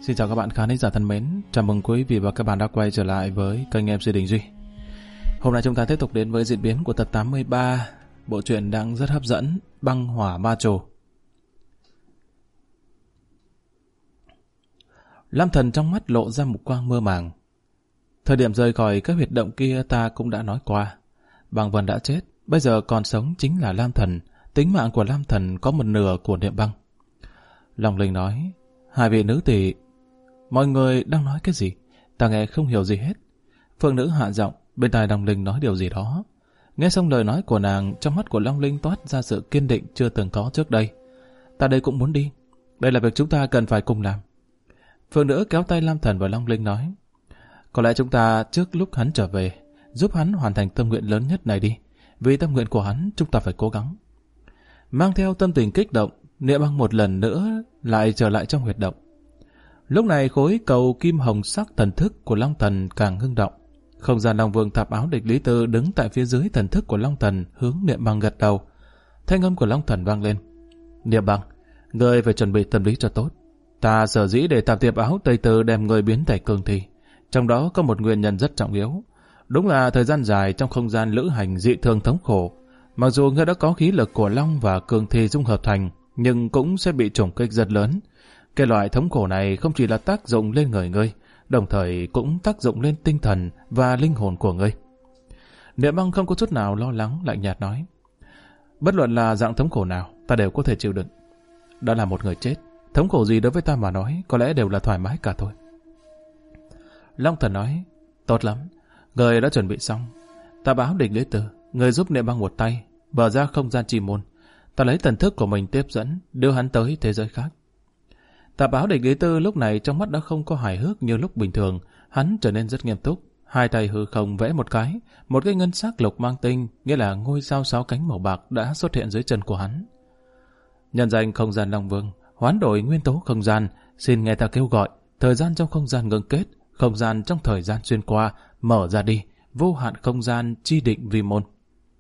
Xin chào các bạn khán thính giả thân mến, chào mừng quý vị và các bạn đã quay trở lại với kênh MC Đình Duy. Hôm nay chúng ta tiếp tục đến với diễn biến của tập 83, bộ truyện đang rất hấp dẫn, Băng Hỏa Ba Trồ. Lam Thần trong mắt lộ ra một quang mơ màng. Thời điểm rời khỏi các huyệt động kia ta cũng đã nói qua. Băng Vân đã chết, bây giờ còn sống chính là Lam Thần. Tính mạng của Lam Thần có một nửa của Niệm Băng. Long Linh nói, hai vị nữ tỷ, mọi người đang nói cái gì? Ta nghe không hiểu gì hết. Phượng nữ hạ giọng, bên tai Long Linh nói điều gì đó. Nghe xong lời nói của nàng, trong mắt của Long Linh toát ra sự kiên định chưa từng có trước đây. Ta đây cũng muốn đi. Đây là việc chúng ta cần phải cùng làm. Phượng nữ kéo tay Lam Thần và Long Linh nói, có lẽ chúng ta trước lúc hắn trở về, giúp hắn hoàn thành tâm nguyện lớn nhất này đi. Vì tâm nguyện của hắn, chúng ta phải cố gắng. Mang theo tâm tình kích động, Niệm Băng một lần nữa lại trở lại trong huyệt động. Lúc này khối cầu kim hồng sắc thần thức của Long Thần càng ngưng động. Không gian Long Vương Tạp Áo Địch Lý Tư đứng tại phía dưới thần thức của Long Thần hướng Niệm Băng gật đầu. Thanh âm của Long Thần vang lên. Niệm Băng, ngươi phải chuẩn bị tâm lý cho tốt. Ta sở dĩ để Tạp Tiệp Áo Tây Tư đem ngươi biến thành cương thi. Trong đó có một nguyên nhân rất trọng yếu. Đúng là thời gian dài trong không gian lữ hành dị thường thống khổ. Mặc dù ngươi đã có khí lực của Long và cương thi dung hợp thành, nhưng cũng sẽ bị trùng kích rất lớn. Cái loại thống khổ này không chỉ là tác dụng lên người ngươi, đồng thời cũng tác dụng lên tinh thần và linh hồn của ngươi. Niệm Băng không có chút nào lo lắng, lạnh nhạt nói, bất luận là dạng thống khổ nào, ta đều có thể chịu đựng. Đã là một người chết, thống khổ gì đối với ta mà nói, có lẽ đều là thoải mái cả thôi. Long Thần nói, tốt lắm, người đã chuẩn bị xong. Ta báo Địch Lý Tư, người giúp Niệm Băng một tay, mở ra không gian chi môn. Ta lấy thần thức của mình tiếp dẫn, đưa hắn tới thế giới khác. Tạp Áo Địch Lý Tư lúc này trong mắt đã không có hài hước như lúc bình thường, hắn trở nên rất nghiêm túc, hai tay hư không vẽ một cái ngân sắc lục mang tinh, nghĩa là ngôi sao 6 cánh màu bạc đã xuất hiện dưới chân của hắn. Nhân danh không gian Long Vương, hoán đổi nguyên tố không gian, xin nghe ta kêu gọi, thời gian trong không gian ngưng kết, không gian trong thời gian xuyên qua, mở ra đi, vô hạn không gian chi định vi môn.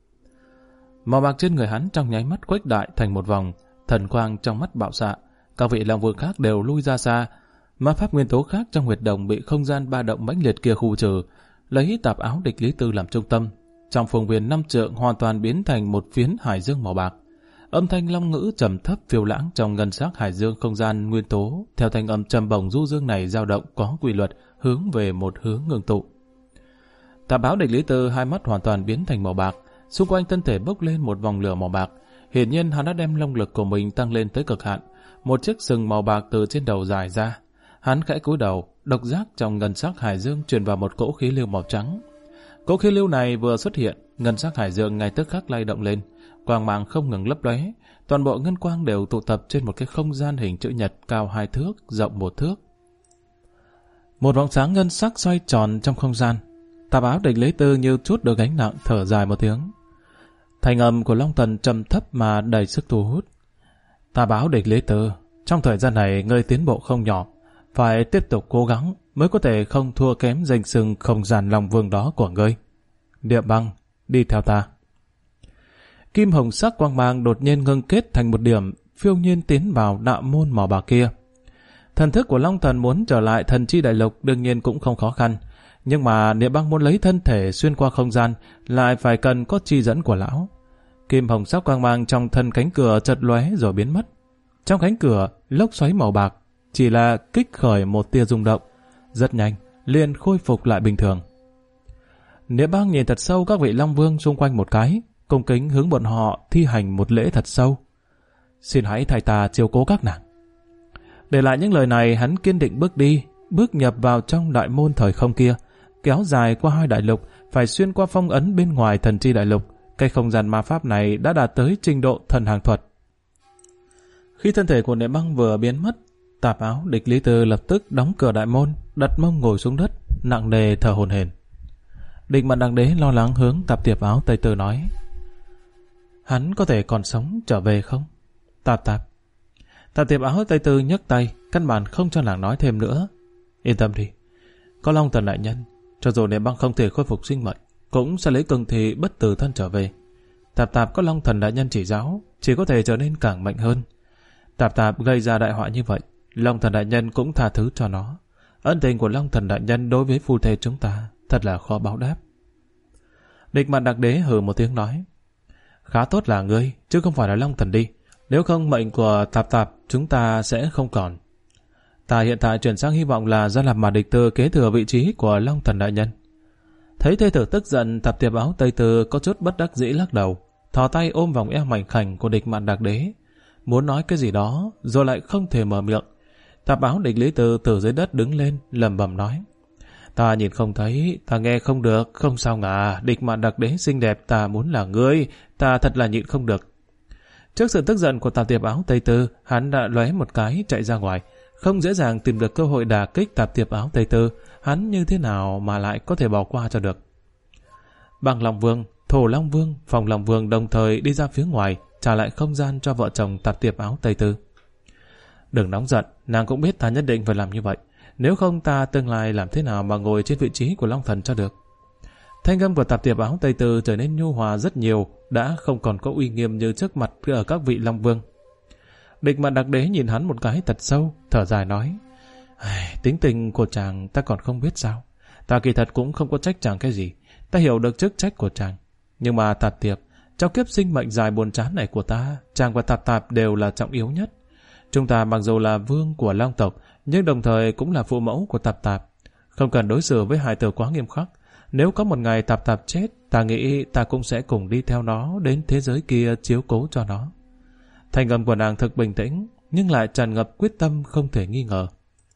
Màu bạc trên người hắn trong nháy mắt khuếch đại thành một vòng, thần quang trong mắt bạo xạ. Các vị Long Vương khác đều lui ra xa, ma pháp nguyên tố khác trong huyệt động bị không gian ba động mãnh liệt kia khu trừ, lấy Tạp Áo Địch Lý Tư làm trung tâm. Trong phương viên 5 trượng hoàn toàn biến thành một phiến hải dương màu bạc. Âm thanh long ngữ trầm thấp phiêu lãng trong ngân sắc hải dương không gian nguyên tố, theo thanh âm trầm bổng du dương này dao động có quy luật, hướng về một hướng ngưng tụ. Tạp Áo Địch Lý Tư hai mắt hoàn toàn biến thành màu bạc, xung quanh thân thể bốc lên một vòng lửa màu bạc. Hiển nhiên hắn đã đem long lực của mình tăng lên tới cực hạn. Một chiếc sừng màu bạc từ trên đầu dài ra. Hắn khẽ cúi đầu, độc giác trong ngân sắc hải dương truyền vào một cỗ khí lưu màu trắng. Cỗ khí lưu này vừa xuất hiện, ngân sắc hải dương ngay tức khắc lay động lên, quang mang không ngừng lấp lóe, toàn bộ ngân quang đều tụ tập trên một cái không gian hình chữ nhật cao 2 thước, rộng 1 thước. Một vòng sáng ngân sắc xoay tròn trong không gian. Tạp Áo Địch Lý Tư như trút được gánh nặng, thở dài một tiếng. Thanh âm của Long Thần trầm thấp mà đầy sức thu hút. Tạp Áo Địch Lý Tư, trong thời gian này ngươi tiến bộ không nhỏ, phải tiếp tục cố gắng mới có thể không thua kém danh xưng không gian Long Vương đó của ngươi. Niệm Băng, đi theo ta. Kim hồng sắc quang mang đột nhiên ngưng kết thành một điểm, phiêu nhiên tiến vào đạo môn màu bạc kia. Thần thức của Long Thần muốn trở lại thần chi đại lục đương nhiên cũng không khó khăn, nhưng mà Niệm Băng muốn lấy thân thể xuyên qua không gian lại phải cần có chi dẫn của lão. Kim hồng sắc quang mang trong thân cánh cửa chợt lóe rồi biến mất. Trong cánh cửa, lốc xoáy màu bạc chỉ là kích khởi một tia rung động, rất nhanh liền khôi phục lại bình thường. Niệm Băng nhìn thật sâu các vị Long Vương xung quanh một cái, cung kính hướng bọn họ thi hành một lễ thật sâu. Xin hãy thay ta chiếu cố các nàng. Để lại những lời này, hắn kiên định bước đi, bước nhập vào trong đại môn thời không kia, kéo dài qua 2 đại lục, phải xuyên qua phong ấn bên ngoài thần chi đại lục. Cái không gian ma pháp này đã đạt tới trình độ thần hàng thuật. Khi thân thể của Niệm Băng vừa biến mất, Tạp Áo Địch Lý Tư lập tức đóng cửa đại môn, đặt mông ngồi xuống đất, nặng nề thở hổn hển. Địch Mạn Đằng Đế lo lắng hướng Tạp Tiệp Áo Tây Tư nói, hắn có thể còn sống trở về không? Tạp Tiệp Áo Tây Tư nhấc tay, căn bản không cho nàng nói thêm nữa. Yên tâm đi, có Long Thần đại nhân, cho dù Niệm Băng không thể khôi phục sinh mệnh, cũng sẽ lấy cường thị bất tử thân trở về. Tạp có Long Thần đại nhân chỉ giáo, chỉ có thể trở nên càng mạnh hơn. Tạp gây ra đại họa như vậy, Long Thần đại nhân cũng tha thứ cho nó. Ân tình của Long Thần đại nhân đối với phu thê chúng ta thật là khó báo đáp. Địch Mạn Đặc Đế hừ một tiếng nói: khá tốt là ngươi, chứ không phải là Long Thần đi. Nếu không mệnh của Tạp Tạp chúng ta sẽ không còn. Ta hiện tại chuyển sang hy vọng là Gia Lạp Mạt Địch Tư kế thừa vị trí của Long Thần đại nhân. Thấy thê tử tức giận, Tạp Tiệp Áo Tây Tư có chút bất đắc dĩ lắc đầu, thò tay ôm vòng eo mảnh khảnh của Địch Mạn Đặc Đế, muốn nói cái gì đó rồi lại không thể mở miệng. Tạp Áo Địch Lý Tư từ dưới đất đứng lên, lẩm bẩm nói: ta nhìn không thấy, ta nghe không được, không sao ngà, Địch Mạn Đặc Đế xinh đẹp, ta muốn là ngươi, ta thật là nhịn không được. Trước sự tức giận của Tạp Tiệp Áo Tây Tư, hắn đã lóe một cái chạy ra ngoài, không dễ dàng tìm được cơ hội đả kích Tạp Tiệp Áo Tây Tư, hắn như thế nào mà lại có thể bỏ qua cho được. Băng Long Vương, Thổ Long Vương, Phong Long Vương đồng thời đi ra phía ngoài, trả lại không gian cho vợ chồng Tạp Tiệp Áo Tây Tư. Đừng nóng giận, nàng cũng biết ta nhất định phải làm như vậy, nếu không ta tương lai làm thế nào mà ngồi trên vị trí của Long Thần cho được. Thanh âm của Tạp Tiệp Áo Tây Tư trở nên nhu hòa rất nhiều, đã không còn có uy nghiêm như trước mặt ở các vị Long Vương. Địch Mạn Đặc Đế nhìn hắn một cái thật sâu, thở dài nói: tính tình của chàng ta còn không biết sao. Ta kỳ thật cũng không có trách chàng cái gì, ta hiểu được chức trách của chàng. Nhưng mà Tạp Tiệp, trong kiếp sinh mệnh dài buồn chán này của ta, chàng và Tạp Tạp đều là trọng yếu nhất. Chúng ta mặc dù là vương của Long tộc, nhưng đồng thời cũng là phụ mẫu của Tạp Tạp. Không cần đối xử với hai tử quá nghiêm khắc. Nếu có một ngày Tạp Tạp chết, ta nghĩ ta cũng sẽ cùng đi theo nó đến thế giới kia chiếu cố cho nó. Thanh âm của nàng thực bình tĩnh, nhưng lại tràn ngập quyết tâm không thể nghi ngờ.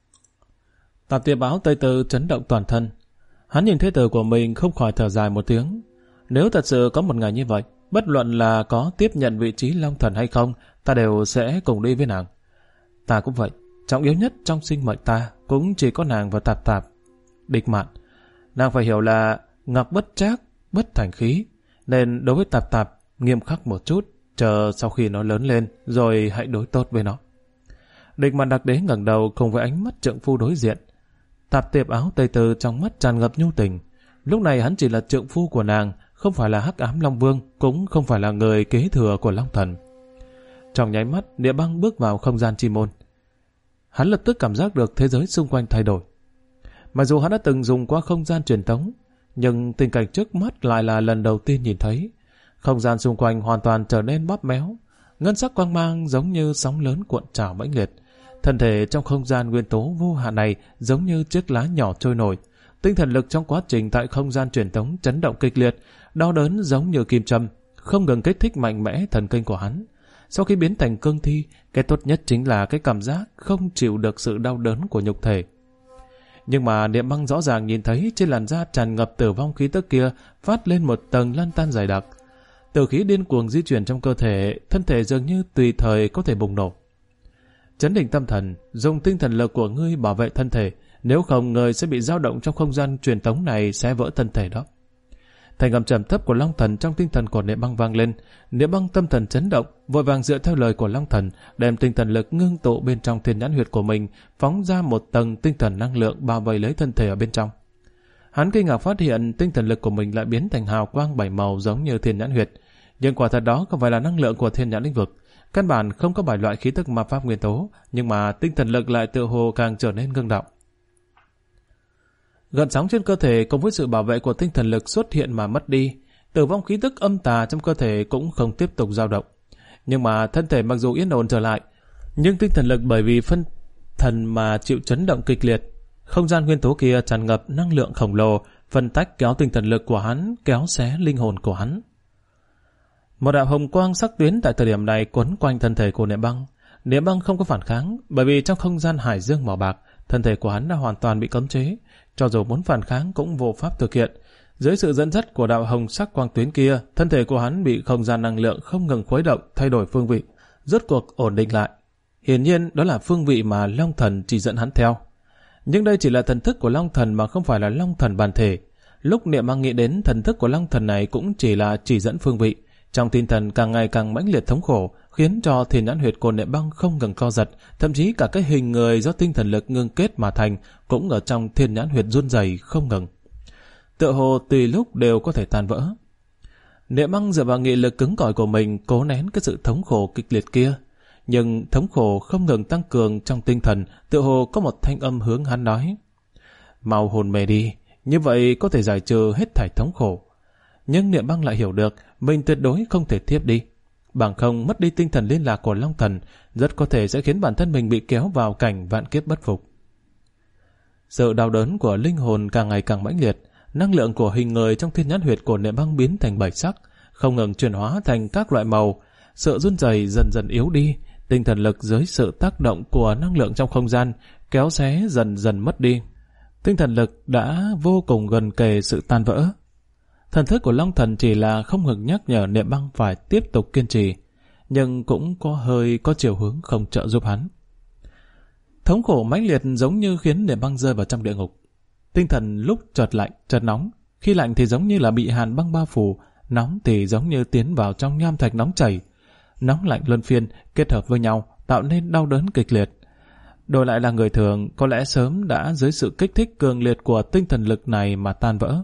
Tạp Tiệp Áo Tây Tư chấn động toàn thân. Hắn nhìn thế tử của mình không khỏi thở dài một tiếng. Nếu thật sự có một ngày như vậy, bất luận là có tiếp nhận vị trí Long Thần hay không, ta đều sẽ cùng đi với nàng. Ta cũng vậy, trọng yếu nhất trong sinh mệnh ta cũng chỉ có nàng và Tạp Tạp. Địch Mạn, nàng phải hiểu là ngọc bất trác, bất thành khí, nên đối với Tạp Tạp nghiêm khắc một chút, chờ sau khi nó lớn lên rồi hãy đối tốt với nó. Địch Mạn Đặc Đế ngẩng đầu cùng với ánh mắt trượng phu đối diện. Tạp Tiệp Áo Tây Tư trong mắt tràn ngập nhu tình. Lúc này hắn chỉ là trượng phu của nàng, không phải là Hắc Ám Long Vương, cũng không phải là người kế thừa của Long Thần. Trong nháy mắt, Địa Băng bước vào không gian chi môn. Hắn lập tức cảm giác được thế giới xung quanh thay đổi. Mặc dù hắn đã từng dùng qua không gian truyền tống, nhưng tình cảnh trước mắt lại là lần đầu tiên nhìn thấy. Không gian xung quanh hoàn toàn trở nên bóp méo, ngân sắc quang mang giống như sóng lớn cuộn trào mãnh liệt. Thân thể trong không gian nguyên tố vô hạn này giống như chiếc lá nhỏ trôi nổi. Tinh thần lực trong quá trình tại không gian truyền tống chấn động kịch liệt, đau đớn giống như kim châm, không ngừng kích thích mạnh mẽ thần kinh của hắn. Sau khi biến thành cương thi, cái tốt nhất chính là cái cảm giác không chịu được sự đau đớn của nhục thể. Nhưng mà Niệm Băng rõ ràng nhìn thấy trên làn da tràn ngập tử vong khí tức kia phát lên một tầng lan tan dày đặc. Tử khí điên cuồng di chuyển trong cơ thể, thân thể dường như tùy thời có thể bùng nổ. Chấn định tâm thần, dùng tinh thần lực của ngươi bảo vệ thân thể, nếu không ngươi sẽ bị dao động trong không gian truyền tống này sẽ vỡ thân thể đó. Thành âm trầm thấp của Long Thần trong tinh thần của Niệm Băng vang lên. Niệm Băng tâm thần chấn động, vội vàng dựa theo lời của Long Thần, đem tinh thần lực ngưng tụ bên trong thiên nhãn huyệt của mình, phóng ra một tầng tinh thần năng lượng bao vây lấy thân thể ở bên trong. Hắn kinh ngạc phát hiện tinh thần lực của mình lại biến thành hào quang bảy màu giống như thiên nhãn huyệt, nhưng quả thật đó không phải là năng lượng của thiên nhãn lĩnh vực. Căn bản không có bảy loại khí tức ma pháp nguyên tố, nhưng mà tinh thần lực lại tựa hồ càng trở nên ngưng động. Gợn sóng trên cơ thể cùng với sự bảo vệ của tinh thần lực xuất hiện mà mất đi, tử vong khí tức âm tà trong cơ thể cũng không tiếp tục dao động. Nhưng mà thân thể mặc dù yên ổn trở lại, nhưng tinh thần lực bởi vì phân thần mà chịu chấn động kịch liệt. Không gian nguyên tố kia tràn ngập năng lượng khổng lồ, phân tách kéo tinh thần lực của hắn, kéo xé linh hồn của hắn. Một đạo hồng quang sắc tuyến tại thời điểm này quấn quanh thân thể của Niệm Băng. Niệm Băng không có phản kháng, bởi vì trong không gian hải dương màu bạc, thân thể của hắn đã hoàn toàn bị cấm chế, cho dù muốn phản kháng cũng vô pháp thực hiện. Dưới sự dẫn dắt của đạo hồng sắc quang tuyến kia, thân thể của hắn bị không gian năng lượng không ngừng khuấy động, thay đổi phương vị, rốt cuộc ổn định lại. Hiển nhiên đó là phương vị mà Long Thần chỉ dẫn hắn theo. Nhưng đây chỉ là thần thức của Long Thần mà không phải là Long Thần bản thể. Lúc Niệm Băng nghĩ đến thần thức của Long Thần này cũng chỉ là chỉ dẫn phương vị. Trong tinh thần càng ngày càng mãnh liệt thống khổ, khiến cho thiên nhãn huyệt của Niệm Băng không ngừng co giật, thậm chí cả cái hình người do tinh thần lực ngưng kết mà thành cũng ở trong thiên nhãn huyệt run rẩy không ngừng. Tựa hồ tùy lúc đều có thể tan vỡ. Niệm Băng dựa vào nghị lực cứng cỏi của mình cố nén cái sự thống khổ kịch liệt kia, Nhưng thống khổ không ngừng tăng cường trong tinh thần, tựa hồ có một thanh âm hướng hắn nói: mau hôn mê đi, như vậy có thể giải trừ hết thảy thống khổ. Nhưng Niệm Băng lại hiểu được mình tuyệt đối không thể thiếp đi, bằng không mất đi tinh thần liên lạc của Long Thần, rất có thể sẽ khiến bản thân mình bị kéo vào cảnh vạn kiếp bất phục. Sự đau đớn của linh hồn càng ngày càng mãnh liệt, năng lượng của hình người trong thiên nhãn huyệt của Niệm Băng biến thành bảy sắc, không ngừng chuyển hóa thành các loại màu. Sự run rẩy dần dần yếu đi, tinh thần lực dưới sự tác động của năng lượng trong không gian kéo xé dần dần mất đi. Tinh thần lực đã vô cùng gần kề sự tan vỡ. Thần thức của Long Thần chỉ là không ngừng nhắc nhở Niệm Băng phải tiếp tục kiên trì, nhưng cũng có chiều hướng không trợ giúp hắn. Thống khổ mãnh liệt giống như khiến Niệm Băng rơi vào trong địa ngục. Tinh thần lúc chợt lạnh, chợt nóng, khi lạnh thì giống như là bị hàn băng bao phủ, nóng thì giống như tiến vào trong nham thạch nóng chảy. Nóng lạnh luân phiên kết hợp với nhau tạo nên đau đớn kịch liệt. Đổi lại là người thường có lẽ sớm đã dưới sự kích thích cường liệt của tinh thần lực này mà tan vỡ.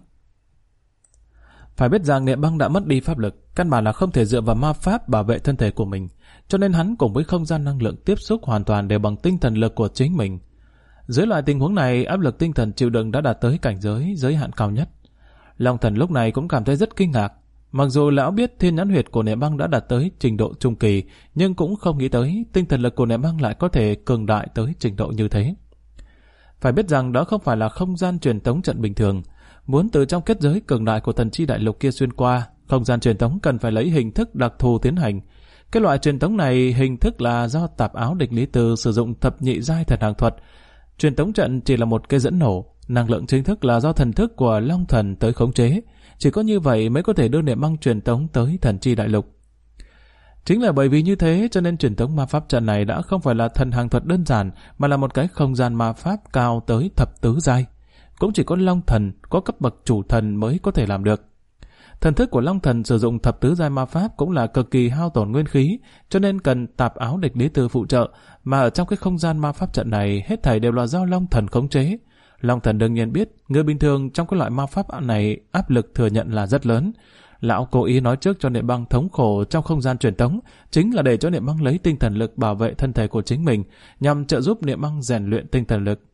Phải biết rằng Niệm Băng đã mất đi pháp lực, căn bản là không thể dựa vào ma pháp bảo vệ thân thể của mình, cho nên hắn cùng với không gian năng lượng tiếp xúc hoàn toàn đều bằng tinh thần lực của chính mình. Dưới loại tình huống này, áp lực tinh thần chịu đựng đã đạt tới cảnh giới hạn cao nhất. Long Thần lúc này cũng cảm thấy rất kinh ngạc. Mặc dù lão biết thiên nhãn huyệt của Niệm Băng đã đạt tới trình độ trung kỳ, nhưng cũng không nghĩ tới tinh thần lực của Niệm Băng lại có thể cường đại tới trình độ như thế. Phải biết rằng đó không phải là không gian truyền tống trận bình thường. Muốn từ trong kết giới cường đại của thần chi đại lục kia xuyên qua, không gian truyền tống cần phải lấy hình thức đặc thù tiến hành. Cái loại truyền tống này hình thức là do Tạp Áo Địch Lý Từ sử dụng thập nhị giai thần hàng thuật. Truyền tống trận chỉ là một cây dẫn nổ, năng lượng chính thức là do thần thức của Long Thần tới khống chế. Chỉ có như vậy mới có thể đưa Niệm Băng truyền tống tới thần chi đại lục. Chính là bởi vì như thế cho nên truyền tống ma pháp trận này đã không phải là thần hàng thuật đơn giản, mà là một cái không gian ma pháp cao tới thập tứ giai. Cũng chỉ có Long Thần có cấp bậc chủ thần mới có thể làm được. Thần thức của Long Thần sử dụng thập tứ giai ma pháp cũng là cực kỳ hao tổn nguyên khí, cho nên cần Tạp Áo Địch Lý Từ phụ trợ, mà ở trong cái không gian ma pháp trận này hết thảy đều là do Long Thần khống chế. Long Thần đương nhiên biết người bình thường trong cái loại ma pháp này áp lực thừa nhận là rất lớn. Lão cố ý nói trước cho Niệm Băng thống khổ trong không gian truyền tống, chính là để cho Niệm Băng lấy tinh thần lực bảo vệ thân thể của chính mình, nhằm trợ giúp Niệm Băng rèn luyện tinh thần lực.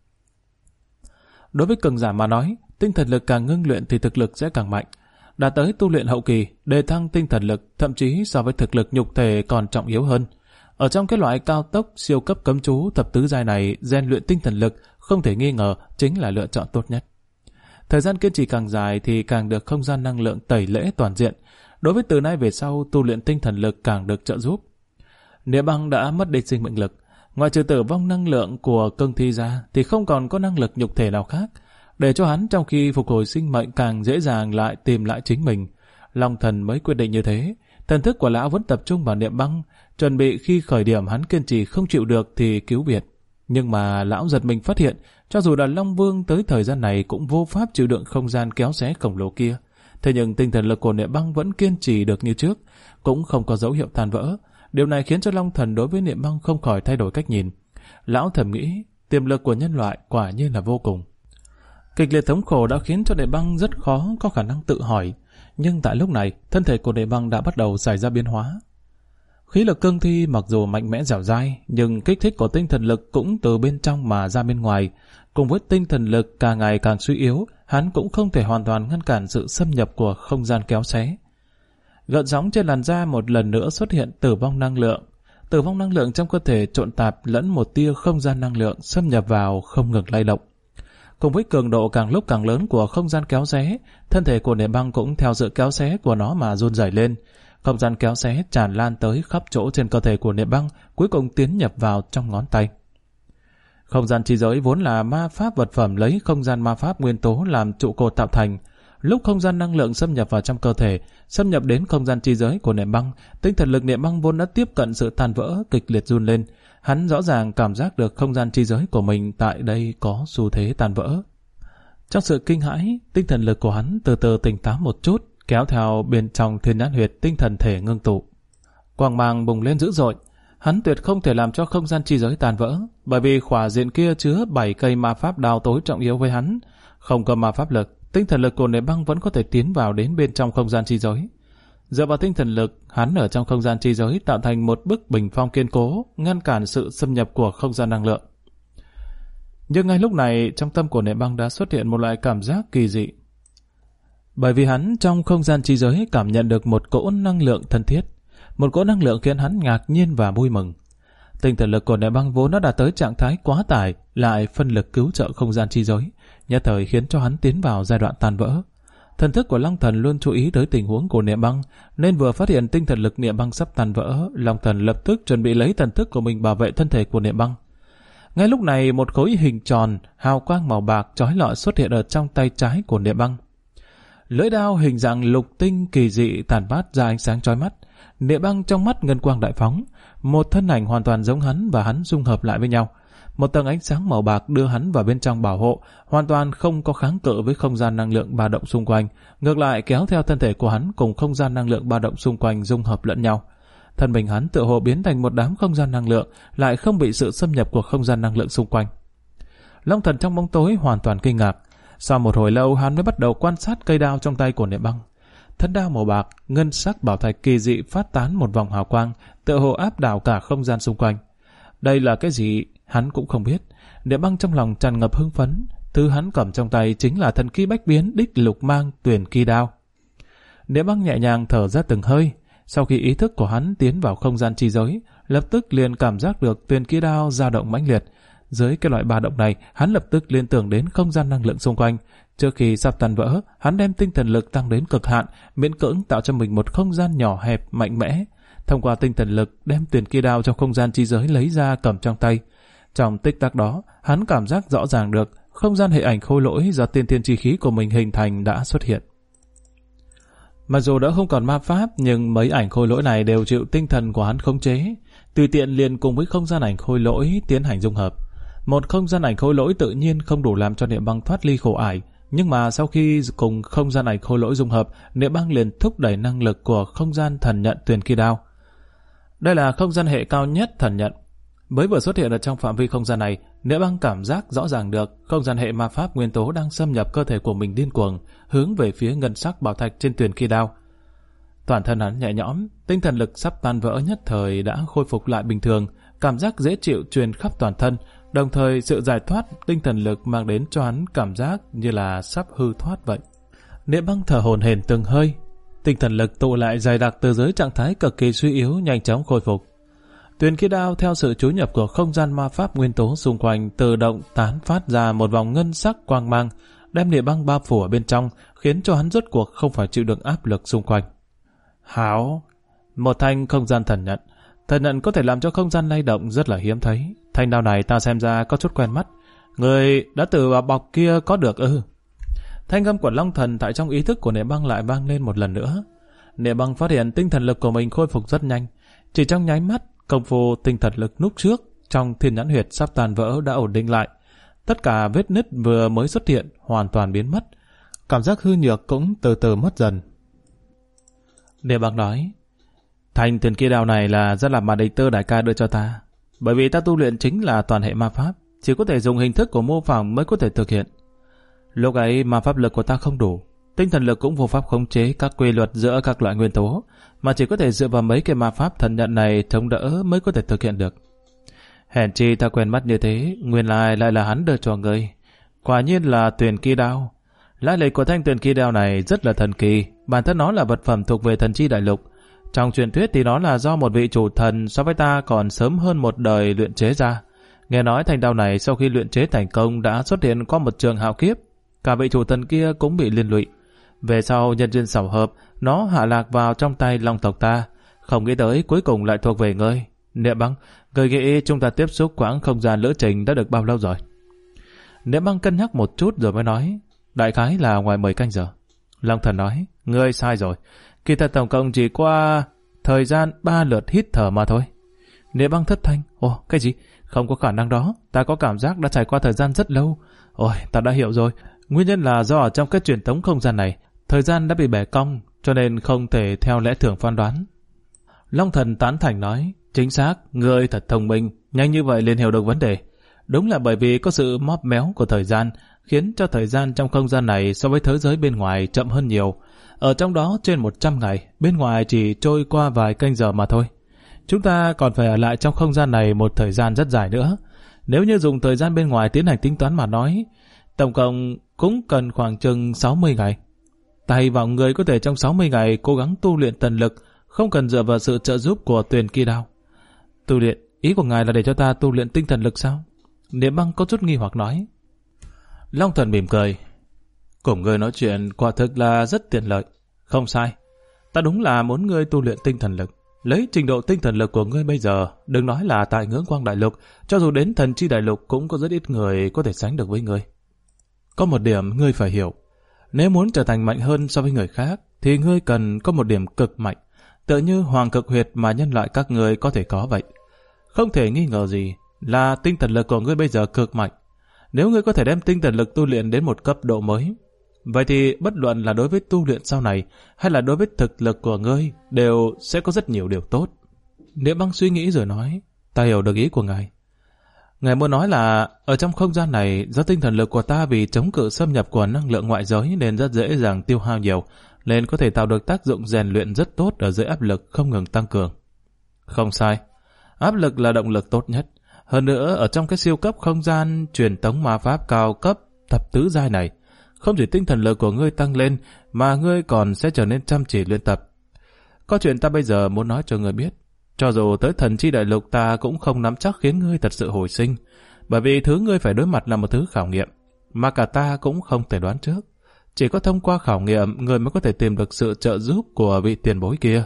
Đối với cường giả mà nói, tinh thần lực càng ngưng luyện thì thực lực sẽ càng mạnh. Đã tới tu luyện hậu kỳ, đề thăng tinh thần lực thậm chí so với thực lực nhục thể còn trọng yếu hơn. Ở trong cái loại cao tốc siêu cấp cấm chú thập tứ giai này, rèn luyện tinh thần lực không thể nghi ngờ chính là lựa chọn tốt nhất. Thời gian kiên trì càng dài thì càng được không gian năng lượng tẩy lễ toàn diện. Đối với từ nay về sau, tu luyện tinh thần lực càng được trợ giúp. Niệm Băng đã mất đi sinh mệnh lực, ngoài trừ tử vong năng lượng của cương thi ra thì không còn có năng lực nhục thể nào khác, để cho hắn trong khi phục hồi sinh mệnh càng dễ dàng lại tìm lại chính mình. Long Thần mới quyết định như thế. Thần thức của lão vẫn tập trung vào Niệm Băng, chuẩn bị khi khởi điểm hắn kiên trì không chịu được thì cứu biệt. Nhưng mà lão giật mình phát hiện, cho dù là Long Vương tới thời gian này cũng vô pháp chịu đựng không gian kéo xé khổng lồ kia. Thế nhưng tinh thần lực của Niệm Băng vẫn kiên trì được như trước, cũng không có dấu hiệu tan vỡ. Điều này khiến cho Long Thần đối với Niệm Băng không khỏi thay đổi cách nhìn. Lão thầm nghĩ, tiềm lực của nhân loại quả nhiên là vô cùng. Kịch liệt thống khổ đã khiến cho Niệm Băng rất khó có khả năng tự hỏi, nhưng tại lúc này, thân thể của Niệm Băng đã bắt đầu xảy ra biến hóa. Khí lực cương thi mặc dù mạnh mẽ dẻo dai, nhưng kích thích của tinh thần lực cũng từ bên trong mà ra bên ngoài. Cùng với tinh thần lực càng ngày càng suy yếu, hắn cũng không thể hoàn toàn ngăn cản sự xâm nhập của không gian kéo xé. Gợn sóng trên làn da một lần nữa xuất hiện tử vong năng lượng. Tử vong năng lượng trong cơ thể trộn tạp lẫn một tia không gian năng lượng xâm nhập vào không ngừng lay động. Cùng với cường độ càng lúc càng lớn của không gian kéo xé, thân thể của Niệm Băng cũng theo sự kéo xé của nó mà run rẩy lên. Không gian kéo xé tràn lan tới khắp chỗ trên cơ thể của Niệm Băng, cuối cùng tiến nhập vào trong ngón tay. Không gian chi giới vốn là ma pháp vật phẩm lấy không gian ma pháp nguyên tố làm trụ cột tạo thành. Lúc không gian năng lượng xâm nhập vào trong cơ thể, xâm nhập đến không gian chi giới của Niệm Băng, tinh thần lực Niệm Băng vốn đã tiếp cận sự tan vỡ, kịch liệt run lên. Hắn rõ ràng cảm giác được không gian chi giới của mình tại đây có xu thế tan vỡ. Trong sự kinh hãi, tinh thần lực của hắn từ từ tỉnh táo một chút, kéo theo bên trong thiên nhãn huyệt tinh thần thể ngưng tụ. Quang mang bùng lên dữ dội, hắn tuyệt không thể làm cho không gian chi giới tan vỡ, bởi vì khỏa diện kia chứa 7 cây ma pháp đao tối trọng yếu với hắn. Không có ma pháp lực, tinh thần lực của Niệm Băng vẫn có thể tiến vào đến bên trong không gian chi giới. Dựa vào tinh thần lực, hắn ở trong không gian chi giới tạo thành một bức bình phong kiên cố, ngăn cản sự xâm nhập của không gian năng lượng. Nhưng ngay lúc này, trong tâm của Niệm Băng đã xuất hiện một loại cảm giác kỳ dị. Bởi vì hắn trong không gian chi giới cảm nhận được một cỗ năng lượng thân thiết, một cỗ năng lượng khiến hắn ngạc nhiên và vui mừng. Tinh thần lực của Niệm Băng vốn đã đạt tới trạng thái quá tải, lại phân lực cứu trợ không gian chi giới, nhất thời khiến cho hắn tiến vào giai đoạn tan vỡ. Thần thức của Long Thần luôn chú ý tới tình huống của Niệm Băng, nên vừa phát hiện tinh thần lực Niệm Băng sắp tan vỡ, Long Thần lập tức chuẩn bị lấy thần thức của mình bảo vệ thân thể của Niệm Băng. Ngay lúc này, một khối hình tròn, hào quang màu bạc chói lọi xuất hiện ở trong tay trái của Niệm Băng. Lưỡi đao hình dạng lục tinh kỳ dị tản mát ra ánh sáng chói mắt. Niệm Băng trong mắt ngân quang đại phóng, một thân ảnh hoàn toàn giống hắn và hắn dung hợp lại với nhau. Một tầng ánh sáng màu bạc đưa hắn vào bên trong bảo hộ, hoàn toàn không có kháng cự với không gian năng lượng ba động xung quanh, ngược lại kéo theo thân thể của hắn cùng không gian năng lượng ba động xung quanh dung hợp lẫn nhau. Thân mình hắn tựa hồ biến thành một đám không gian năng lượng, lại không bị sự xâm nhập của không gian năng lượng xung quanh. Long Thần trong bóng tối hoàn toàn kinh ngạc. Sau một hồi lâu hắn mới bắt đầu quan sát cây đao trong tay của Niệm Băng. Thân đao màu bạc, ngân sắc bảo thạch kỳ dị phát tán một vòng hào quang, tựa hồ áp đảo cả không gian xung quanh. Đây là cái gì, hắn cũng không biết. Niệm Băng trong lòng tràn ngập hưng phấn. Thứ hắn cầm trong tay chính là thần khí bách biến đích lục mang tuyển kỳ đao. Niệm Băng nhẹ nhàng thở ra từng hơi. Sau khi ý thức của hắn tiến vào không gian chi giới, lập tức liền cảm giác được tuyển kỳ đao dao động mãnh liệt. Dưới cái loại ba động này, hắn lập tức liên tưởng đến không gian năng lượng xung quanh. Trước khi sắp tan vỡ, hắn đem tinh thần lực tăng đến cực hạn, miễn cưỡng tạo cho mình một không gian nhỏ hẹp, mạnh mẽ. Thông qua tinh thần lực, đem tuyển kỳ đao trong không gian chi giới lấy ra cầm trong tay. Trong tích tắc đó, hắn cảm giác rõ ràng được không gian hệ ảnh khôi lỗi do tiên thiên chi khí của mình hình thành đã xuất hiện. Mặc dù đã không còn ma pháp, nhưng mấy ảnh khôi lỗi này đều chịu tinh thần của hắn khống chế, tùy tiện liền cùng với không gian ảnh khôi lỗi tiến hành dung hợp. Một không gian ảnh khôi lỗi tự nhiên không đủ làm cho Niệm Băng thoát ly khổ ải, nhưng mà sau khi cùng không gian ảnh khôi lỗi dung hợp, Niệm Băng liền thúc đẩy năng lực của không gian thần nhận tuyển kỳ đao. Đây là không gian hệ cao nhất thần nhận. Mới vừa xuất hiện ở trong phạm vi không gian này, Niệm Băng cảm giác rõ ràng được không gian hệ ma pháp nguyên tố đang xâm nhập cơ thể của mình điên cuồng, hướng về phía ngân sắc bảo thạch trên tuyển kỳ đao. Toàn thân hắn nhẹ nhõm, tinh thần lực sắp tan vỡ nhất thời đã khôi phục lại bình thường, cảm giác dễ chịu truyền khắp toàn thân, đồng thời sự giải thoát tinh thần lực mang đến cho hắn cảm giác như là sắp hư thoát vậy. Niệm Băng thở hổn hển từng hơi, tinh thần lực tụ lại dày đặc từ dưới trạng thái cực kỳ suy yếu nhanh chóng khôi phục. Tuyển kỳ đao theo sự chú nhập của không gian ma pháp nguyên tố xung quanh tự động tán phát ra một vòng ngân sắc quang mang, đem Niệm Băng bao phủ ở bên trong, khiến cho hắn rốt cuộc không phải chịu được áp lực xung quanh. Hảo, một thanh không gian thần nhận. Thần nhận có thể làm cho không gian lay động rất là hiếm thấy. Thanh đao này ta xem ra có chút quen mắt. Người đã từ vào bọc kia có được ư? Thanh âm của Long Thần tại trong ý thức của Niệm Băng lại vang lên một lần nữa. Niệm Băng phát hiện tinh thần lực của mình khôi phục rất nhanh. Chỉ trong nháy mắt, công phu tinh thần lực lúc trước trong thiên nhãn huyệt sắp tàn vỡ đã ổn định lại. Tất cả vết nứt vừa mới xuất hiện hoàn toàn biến mất. Cảm giác hư nhược cũng từ từ mất dần. Niệm Băng nói, thanh tuyển kỳ đao này là rất là mà địch tơ đại ca đưa cho ta. Bởi vì ta tu luyện chính là toàn hệ ma pháp, chỉ có thể dùng hình thức của mô phỏng mới có thể thực hiện. Lúc ấy ma pháp lực của ta không đủ, tinh thần lực cũng vô pháp khống chế các quy luật giữa các loại nguyên tố, mà chỉ có thể dựa vào mấy cái ma pháp thần nhận này chống đỡ mới có thể thực hiện được. Hèn chi ta quen mắt như thế, nguyên lai lại là hắn đưa cho ngươi. Quả nhiên là tuyển kỳ đao. Lai lịch của thanh tuyển kỳ đao này rất là thần kỳ, bản thân nó là vật phẩm thuộc về thần chi đại lục. Trong truyền thuyết thì nó là do một vị chủ thần so với ta còn sớm hơn một đời luyện chế ra. Nghe nói thanh đao này sau khi luyện chế thành công đã xuất hiện qua một trường hạo kiếp. Cả vị chủ thần kia cũng bị liên lụy. Về sau nhân duyên xảo hợp, nó hạ lạc vào trong tay Long tộc ta. Không nghĩ tới cuối cùng lại thuộc về ngươi. Niệm Băng, ngươi nghĩ chúng ta tiếp xúc quãng không gian lữ trình đã được bao lâu rồi? Niệm Băng cân nhắc một chút rồi mới nói, đại khái là ngoài 10 canh giờ. Long Thần nói, ngươi sai rồi. Kỳ thật tổng cộng chỉ qua thời gian 3 lượt hít thở mà thôi. Niệm Băng thất thanh, ồ, cái gì? Không có khả năng đó, ta có cảm giác đã trải qua thời gian rất lâu. Ôi, ta đã hiểu rồi. Nguyên nhân là do ở trong cái truyền tống không gian này, thời gian đã bị bẻ cong, cho nên không thể theo lẽ thường phán đoán. Long Thần tán thành nói, chính xác, ngươi thật thông minh, nhanh như vậy liền hiểu được vấn đề. Đúng là bởi vì có sự móp méo của thời gian, khiến cho thời gian trong không gian này so với thế giới bên ngoài chậm hơn nhiều. Ở trong đó trên 100 ngày, bên ngoài chỉ trôi qua vài canh giờ mà thôi. Chúng ta còn phải ở lại trong không gian này một thời gian rất dài nữa. Nếu như dùng thời gian bên ngoài tiến hành tính toán mà nói, tổng cộng cũng cần khoảng chừng 60 ngày. Ta hy vọng người có thể trong 60 ngày cố gắng tu luyện thần lực, không cần dựa vào sự trợ giúp của Tuyền Kỳ Đao. Tu luyện, ý của ngài là để cho ta tu luyện tinh thần lực sao? Niệm Băng có chút nghi hoặc nói. Long Thần mỉm cười. Cùng ngươi nói chuyện quả thực là rất tiện lợi. Không sai, ta đúng là muốn ngươi tu luyện tinh thần lực. Lấy trình độ tinh thần lực của ngươi bây giờ, đừng nói là tại Ngưỡng Quang Đại Lục, cho dù đến Thần Chi Đại Lục cũng có rất ít người có thể sánh được với ngươi. Có một điểm ngươi phải hiểu, nếu muốn trở thành mạnh hơn so với người khác, thì ngươi cần có một điểm cực mạnh, tựa như Hoàng Cực Huyệt mà nhân loại các ngươi có thể có vậy. Không thể nghi ngờ gì là tinh thần lực của ngươi bây giờ cực mạnh. Nếu ngươi có thể đem tinh thần lực tu luyện đến một cấp độ mới, vậy thì bất luận là đối với tu luyện sau này hay là đối với thực lực của ngươi đều sẽ có rất nhiều điều tốt. Niệm Băng suy nghĩ rồi nói, ta hiểu được ý của ngài. Ngài muốn nói là ở trong không gian này, do tinh thần lực của ta vì chống cự xâm nhập của năng lượng ngoại giới nên rất dễ dàng tiêu hao nhiều, nên có thể tạo được tác dụng rèn luyện rất tốt ở dưới áp lực không ngừng tăng cường. Không sai, áp lực là động lực tốt nhất. Hơn nữa, ở trong cái siêu cấp không gian truyền tống ma pháp cao cấp thập tứ giai này, không chỉ tinh thần lực của ngươi tăng lên, mà ngươi còn sẽ trở nên chăm chỉ luyện tập. Có chuyện ta bây giờ muốn nói cho ngươi biết. Cho dù tới Thần Chi Đại Lục ta cũng không nắm chắc khiến ngươi thật sự hồi sinh, bởi vì thứ ngươi phải đối mặt là một thứ khảo nghiệm, mà cả ta cũng không thể đoán trước. Chỉ có thông qua khảo nghiệm, ngươi mới có thể tìm được sự trợ giúp của vị tiền bối kia.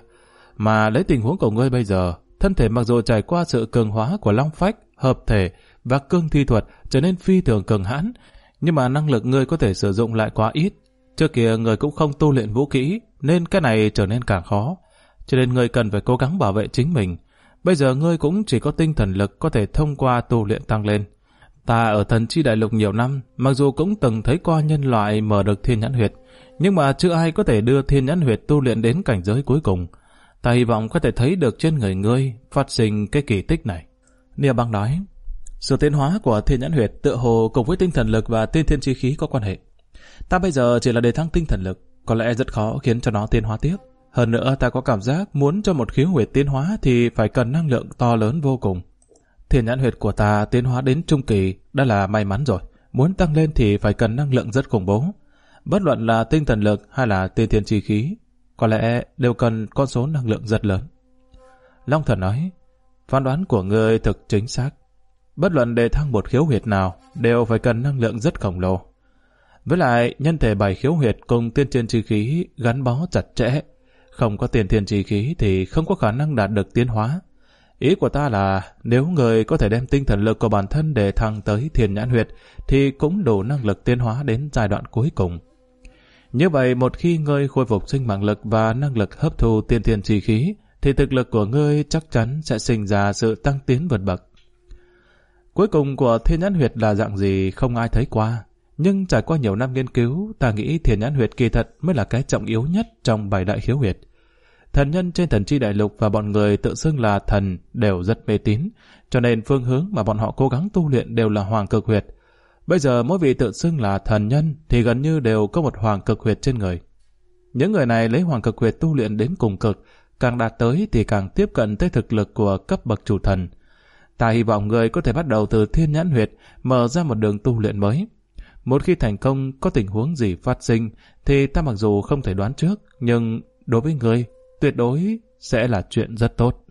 Mà lấy tình huống của ngươi bây giờ, thân thể mặc dù trải qua sự cường hóa của Long Phách, hợp thể và cương thi thuật trở nên phi thường cường hãn, nhưng mà năng lực ngươi có thể sử dụng lại quá ít. Trước kia ngươi cũng không tu luyện vũ kỹ, nên cái này trở nên càng khó. Cho nên ngươi cần phải cố gắng bảo vệ chính mình. Bây giờ ngươi cũng chỉ có tinh thần lực có thể thông qua tu luyện tăng lên. Ta ở Thần Chi Đại Lục nhiều năm, mặc dù cũng từng thấy qua nhân loại mở được Thiên Nhãn Huyệt, nhưng mà chưa ai có thể đưa Thiên Nhãn Huyệt tu luyện đến cảnh giới cuối cùng. Ta hy vọng có thể thấy được trên người ngươi phát sinh cái kỳ tích này. Niệm Băng nói, sự tiến hóa của Thiên Nhãn Huyệt tựa hồ cùng với tinh thần lực và tiên thiên chi khí có quan hệ. Ta bây giờ chỉ là đề thăng tinh thần lực, có lẽ rất khó khiến cho nó tiến hóa tiếp. Hơn nữa ta có cảm giác muốn cho một khiếu huyệt tiến hóa thì phải cần năng lượng to lớn vô cùng. Thiên Nhãn Huyệt của ta tiến hóa đến trung kỳ đã là may mắn rồi. Muốn tăng lên thì phải cần năng lượng rất khủng bố. Bất luận là tinh thần lực hay là tiên thiên chi khí, có lẽ đều cần con số năng lượng rất lớn. Long Thần nói, phán đoán của ngươi thực chính xác. Bất luận đề thăng một khiếu huyệt nào đều phải cần năng lượng rất khổng lồ. Với lại nhân thể 7 khiếu huyệt cùng tiên thiên chi khí gắn bó chặt chẽ. Không có tiên thiên chi khí thì không có khả năng đạt được tiến hóa. Ý của ta là nếu người có thể đem tinh thần lực của bản thân để thăng tới Thiên Nhãn Huyệt thì cũng đủ năng lực tiến hóa đến giai đoạn cuối cùng. Như vậy một khi ngươi khôi phục sinh mạng lực và năng lực hấp thu tiên thiên chi khí thì thực lực của ngươi chắc chắn sẽ sinh ra sự tăng tiến vượt bậc. Cuối cùng của Thiên Nhãn Huyệt là dạng gì không ai thấy qua. Nhưng trải qua nhiều năm nghiên cứu, ta nghĩ Thiên Nhãn Huyệt kỳ thật mới là cái trọng yếu nhất trong 7 đại khiếu huyệt. Thần nhân trên Thần Chi Đại Lục và bọn người tự xưng là thần đều rất mê tín, cho nên phương hướng mà bọn họ cố gắng tu luyện đều là Hoàng Cực Huyệt. Bây giờ mỗi vị tự xưng là thần nhân thì gần như đều có một Hoàng Cực Huyệt trên người. Những người này lấy Hoàng Cực Huyệt tu luyện đến cùng cực, càng đạt tới thì càng tiếp cận tới thực lực của cấp bậc chủ thần. Ta hy vọng người có thể bắt đầu từ Thiên Nhãn Huyệt, mở ra một đường tu luyện mới. Một khi thành công, có tình huống gì phát sinh thì ta mặc dù không thể đoán trước, nhưng đối với người tuyệt đối sẽ là chuyện rất tốt.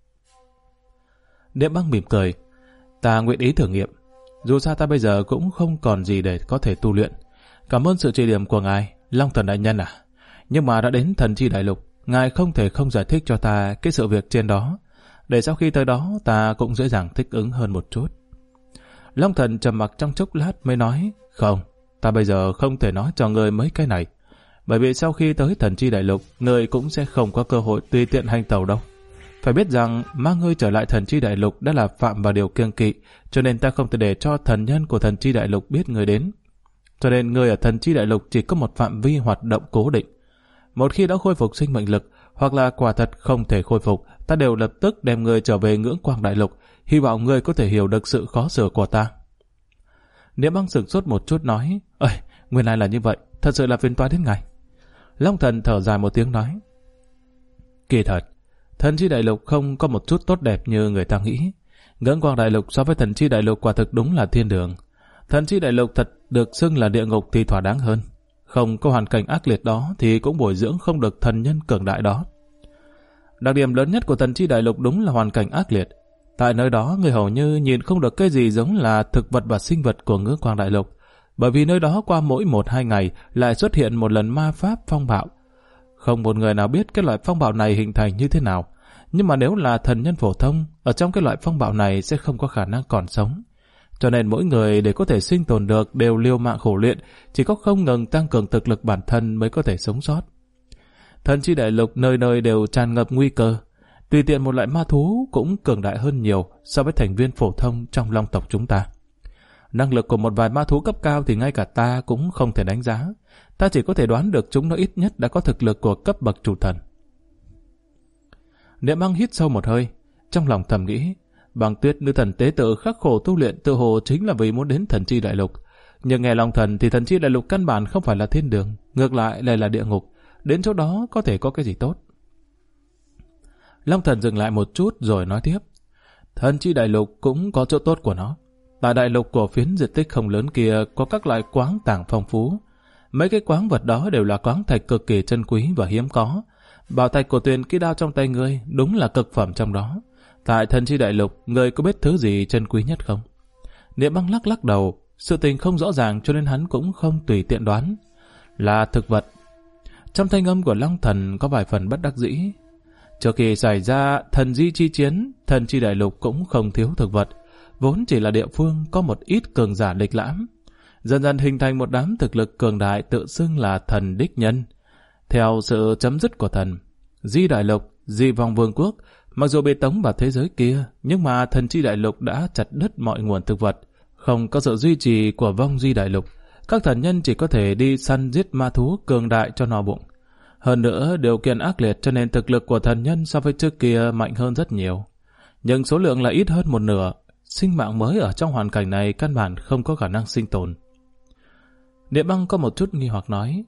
Niệm Băng mỉm cười, ta nguyện ý thử nghiệm. Dù sao ta bây giờ cũng không còn gì để có thể tu luyện. Cảm ơn sự chỉ điểm của ngài, Long Thần đại nhân à. Nhưng mà đã đến Thần Chi Đại Lục, ngài không thể không giải thích cho ta cái sự việc trên đó, để sau khi tới đó ta cũng dễ dàng thích ứng hơn một chút. Long Thần trầm mặc trong chốc lát mới nói, không, ta bây giờ không thể nói cho ngươi mấy cái này, bởi vì sau khi tới Thần Chi Đại Lục, ngươi cũng sẽ không có cơ hội tùy tiện hành tẩu đâu. Phải biết rằng mang ngươi trở lại Thần Chi Đại Lục đã là phạm vào điều kiêng kỵ, cho nên ta không thể để cho thần nhân của Thần Chi Đại Lục biết ngươi đến. Cho nên ngươi ở Thần Chi Đại Lục chỉ có một phạm vi hoạt động cố định. Một khi đã khôi phục sinh mệnh lực, hoặc là quả thật không thể khôi phục, ta đều lập tức đem ngươi trở về Ngưỡng Quang Đại Lục, hy vọng ngươi có thể hiểu được sự khó xử của ta. Niệm Băng sửng sốt một chút nói, ơi, nguyên lai là như vậy, thật sự là phiền toái đến ngài. Long Thần thở dài một tiếng nói, kỳ thật, thần chi đại lục không có một chút tốt đẹp như người ta nghĩ. Ngưỡng Quang đại lục so với thần chi đại lục quả thực đúng là thiên đường. Thần chi đại lục thật được xưng là địa ngục thì thỏa đáng hơn. Không có hoàn cảnh ác liệt đó thì cũng bồi dưỡng không được thần nhân cường đại đó. Đặc điểm lớn nhất của thần chi đại lục đúng là hoàn cảnh ác liệt. Tại nơi đó người hầu như nhìn không được cái gì giống là thực vật và sinh vật của Ngưỡng Quang đại lục, bởi vì nơi đó qua mỗi 1-2 ngày lại xuất hiện một lần ma pháp phong bạo. Không một người nào biết cái loại phong bạo này hình thành như thế nào, nhưng mà nếu là thần nhân phổ thông, ở trong cái loại phong bạo này sẽ không có khả năng còn sống. Cho nên mỗi người để có thể sinh tồn được đều liều mạng khổ luyện, chỉ có không ngừng tăng cường thực lực bản thân mới có thể sống sót. Thần chi đại lục nơi nơi đều tràn ngập nguy cơ, tùy tiện một loại ma thú cũng cường đại hơn nhiều so với thành viên phổ thông trong long tộc chúng ta. Năng lực của một vài ma thú cấp cao thì ngay cả ta cũng không thể đánh giá. Ta chỉ có thể đoán được chúng nó ít nhất đã có thực lực của cấp bậc chủ thần. Niệm Băng hít sâu một hơi, trong lòng thầm nghĩ, Băng Tuyết nữ thần tế tự khắc khổ tu luyện tự hồ chính là vì muốn đến thần chi đại lục. Nhưng nghe Long Thần thì thần chi đại lục căn bản không phải là thiên đường, ngược lại lại là địa ngục. Đến chỗ đó có thể có cái gì tốt? Long Thần dừng lại một chút rồi nói tiếp, thần chi đại lục cũng có chỗ tốt của nó. Tại đại lục của phiến diện tích không lớn kia có các loại quáng tảng phong phú. Mấy cái quáng vật đó đều là quáng thạch cực kỳ chân quý và hiếm có. Bảo thạch của Tuyền Ký Đao trong tay ngươi đúng là cực phẩm trong đó. Tại thần chi đại lục, ngươi có biết thứ gì chân quý nhất không? Niệm Băng lắc lắc đầu, sự tình không rõ ràng cho nên hắn cũng không tùy tiện đoán. Là thực vật. Trong thanh âm của Long Thần có vài phần bất đắc dĩ. Trước khi xảy ra thần di chi chiến, thần chi đại lục cũng không thiếu thực vật. Vốn chỉ là địa phương có một ít cường giả lịch lãm. Dần dần hình thành một đám thực lực cường đại tự xưng là thần đích nhân. Theo sự chấm dứt của thần, Di đại lục, Di vong vương quốc, mặc dù bị tống vào thế giới kia, nhưng mà thần chi đại lục đã chặt đứt mọi nguồn thực vật. Không có sự duy trì của vong Di đại lục, các thần nhân chỉ có thể đi săn giết ma thú cường đại cho no bụng. Hơn nữa, điều kiện ác liệt cho nên thực lực của thần nhân so với trước kia mạnh hơn rất nhiều. Nhưng số lượng là ít hơn một nửa, sinh mạng mới ở trong hoàn cảnh này căn bản không có khả năng sinh tồn. Niệm Băng có một chút nghi hoặc nói,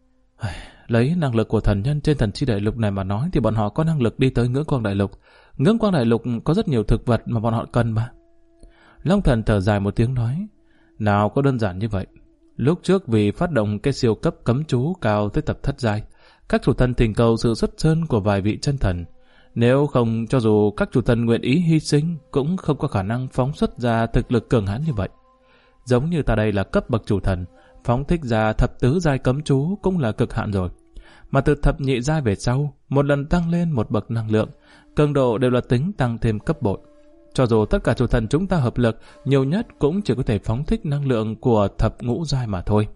lấy năng lực của thần nhân trên thần chi đại lục này mà nói thì bọn họ có năng lực đi tới Ngưỡng Quang đại lục. Ngưỡng Quang đại lục có rất nhiều thực vật mà bọn họ cần mà. Long Thần thở dài một tiếng nói, nào có đơn giản như vậy. Lúc trước vì phát động cái siêu cấp cấm chú cao tới tập thất giai, các chủ thần thỉnh cầu sự xuất sơn của vài vị chân thần. Nếu không, cho dù các chủ thần nguyện ý hy sinh, cũng không có khả năng phóng xuất ra thực lực cường hãn như vậy. Giống như ta đây là cấp bậc chủ thần, phóng thích ra thập tứ giai cấm chú cũng là cực hạn rồi. Mà từ thập nhị giai về sau, một lần tăng lên một bậc năng lượng, cường độ đều là tính tăng thêm cấp bội. Cho dù tất cả chủ thần chúng ta hợp lực, nhiều nhất cũng chỉ có thể phóng thích năng lượng của thập ngũ giai mà thôi.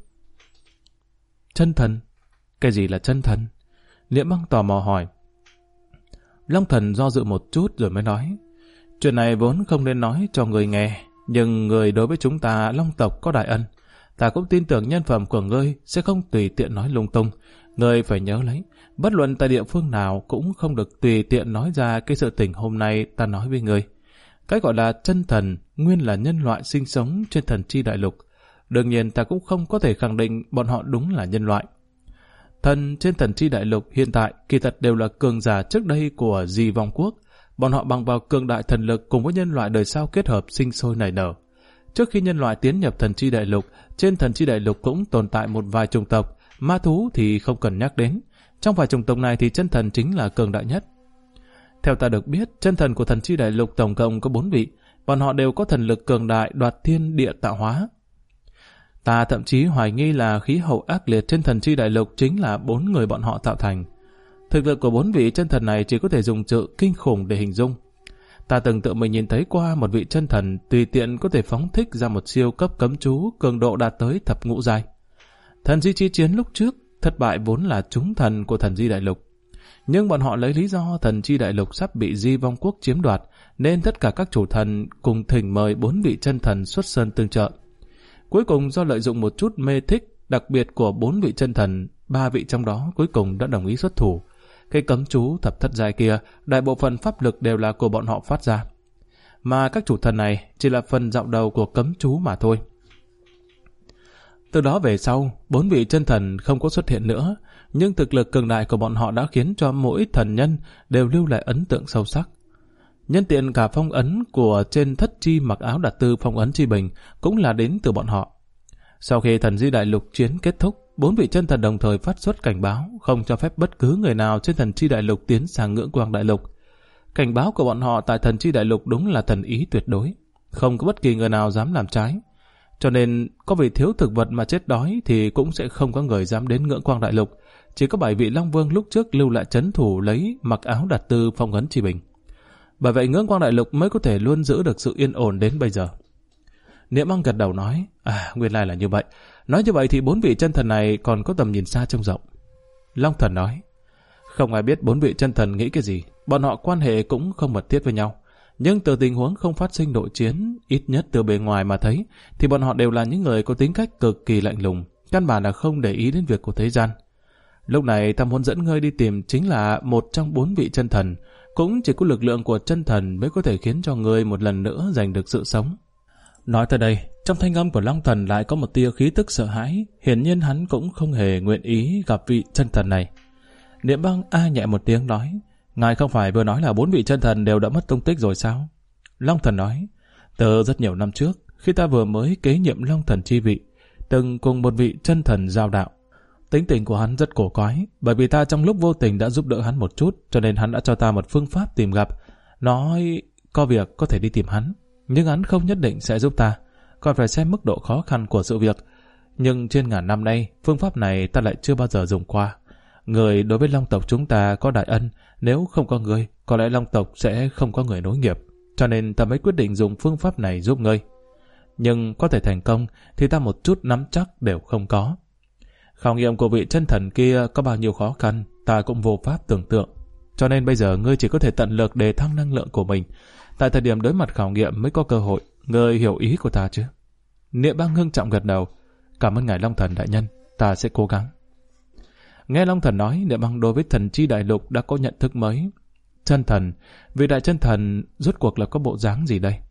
Chân thần? Cái gì là chân thần? Niệm Băng tò mò hỏi. Long Thần do dự một chút rồi mới nói, chuyện này vốn không nên nói cho người nghe, nhưng người đối với chúng ta Long tộc có đại ân. Ta cũng tin tưởng nhân phẩm của ngươi sẽ không tùy tiện nói lung tung. Ngươi phải nhớ lấy, bất luận tại địa phương nào cũng không được tùy tiện nói ra cái sự tình hôm nay ta nói với ngươi. Cái gọi là chân thần nguyên là nhân loại sinh sống trên thần chi đại lục. Đương nhiên ta cũng không có thể khẳng định bọn họ đúng là nhân loại. Thần trên thần chi đại lục hiện tại kỳ thật đều là cường giả trước đây của Di vong quốc. Bọn họ bằng vào cường đại thần lực cùng với nhân loại đời sau kết hợp sinh sôi nảy nở. Trước khi nhân loại tiến nhập thần chi đại lục, trên thần chi đại lục cũng tồn tại một vài chủng tộc, ma thú thì không cần nhắc đến. Trong vài chủng tộc này thì chân thần chính là cường đại nhất. Theo ta được biết, chân thần của thần chi đại lục tổng cộng có 4 vị, bọn họ đều có thần lực cường đại đoạt thiên địa tạo hóa. Ta thậm chí hoài nghi là khí hậu ác liệt trên thần chi đại lục chính là 4 người bọn họ tạo thành. Thực lực của 4 vị chân thần này chỉ có thể dùng chữ kinh khủng để hình dung. Ta từng tự mình nhìn thấy qua một vị chân thần tùy tiện có thể phóng thích ra một siêu cấp cấm chú cường độ đạt tới thập ngũ giai. Thần di chi chiến lúc trước thất bại vốn là chúng thần của thần di đại lục. Nhưng bọn họ lấy lý do thần chi đại lục sắp bị Di vong quốc chiếm đoạt nên tất cả các chủ thần cùng thỉnh mời 4 vị chân thần xuất sơn tương trợ. Cuối cùng do lợi dụng một chút mê thích đặc biệt của 4 vị chân thần, 3 vị trong đó cuối cùng đã đồng ý xuất thủ. Cái cấm chú thập thất giai kia, đại bộ phận pháp lực đều là của bọn họ phát ra. Mà các chủ thần này chỉ là phần dạo đầu của cấm chú mà thôi. Từ đó về sau, 4 vị chân thần không có xuất hiện nữa, nhưng thực lực cường đại của bọn họ đã khiến cho mỗi thần nhân đều lưu lại ấn tượng sâu sắc. Nhân tiện cả phong ấn của trên thất chi mặc áo đặt tư phong ấn chi bình cũng là đến từ bọn họ. Sau khi thần Di Đại Lục chiến kết thúc, 4 vị chân thần đồng thời phát xuất cảnh báo không cho phép bất cứ người nào trên thần chi đại lục tiến sang ngưỡng quang đại lục. Cảnh báo của bọn họ tại thần chi đại lục đúng là thần ý tuyệt đối, không có bất kỳ người nào dám làm trái. Cho nên có vì thiếu thực vật mà chết đói thì cũng sẽ không có người dám đến ngưỡng quang đại lục. Chỉ có 7 vị Long Vương lúc trước lưu lại trấn thủ lấy mặc áo đặt tư phong ấn chi bình. Bởi vậy ngưỡng quang đại lục mới có thể luôn giữ được sự yên ổn đến bây giờ. Niệm Băng gật đầu nói, nguyên lai là như vậy. Nói như vậy thì 4 vị chân thần này còn có tầm nhìn xa trông rộng. Long Thần nói, không ai biết 4 vị chân thần nghĩ cái gì, bọn họ quan hệ cũng không mật thiết với nhau. Nhưng từ tình huống không phát sinh nội chiến, ít nhất từ bề ngoài mà thấy, thì bọn họ đều là những người có tính cách cực kỳ lạnh lùng, căn bản là không để ý đến việc của thế gian. Lúc này ta muốn dẫn ngươi đi tìm chính là một trong 4 vị chân thần, cũng chỉ có lực lượng của chân thần mới có thể khiến cho ngươi một lần nữa giành được sự sống. Nói tới đây, trong thanh âm của Long Thần lại có một tia khí tức sợ hãi, hiển nhiên hắn cũng không hề nguyện ý gặp vị chân thần này. Niệm Băng nhẹ một tiếng nói, ngài không phải vừa nói là 4 vị chân thần đều đã mất tung tích rồi sao? Long Thần nói, từ rất nhiều năm trước, khi ta vừa mới kế nhiệm Long Thần chi vị, từng cùng một vị chân thần giao đạo. Tính tình của hắn rất cổ quái, bởi vì ta trong lúc vô tình đã giúp đỡ hắn một chút, cho nên hắn đã cho ta một phương pháp tìm gặp. Nói có việc có thể đi tìm hắn, nhưng hắn không nhất định sẽ giúp ta, còn phải xem mức độ khó khăn của sự việc. Nhưng trên ngàn năm nay, phương pháp này ta lại chưa bao giờ dùng qua. Người đối với Long tộc chúng ta có đại ân, nếu không có người, có lẽ Long tộc sẽ không có người nối nghiệp, cho nên ta mới quyết định dùng phương pháp này giúp ngươi. Nhưng có thể thành công thì ta một chút nắm chắc đều không có. Khảo nghiệm của vị chân thần kia có bao nhiêu khó khăn, ta cũng vô pháp tưởng tượng. Cho nên bây giờ ngươi chỉ có thể tận lực đề thăng năng lượng của mình. Tại thời điểm đối mặt khảo nghiệm mới có cơ hội. Ngươi hiểu ý của ta chứ? Niệm Băng ngưng trọng gật đầu. Cảm ơn ngài Long Thần đại nhân, ta sẽ cố gắng. Nghe Long Thần nói, Niệm Băng đối với thần chi đại lục đã có nhận thức mới. Chân thần, vị đại chân thần rốt cuộc là có bộ dáng gì đây?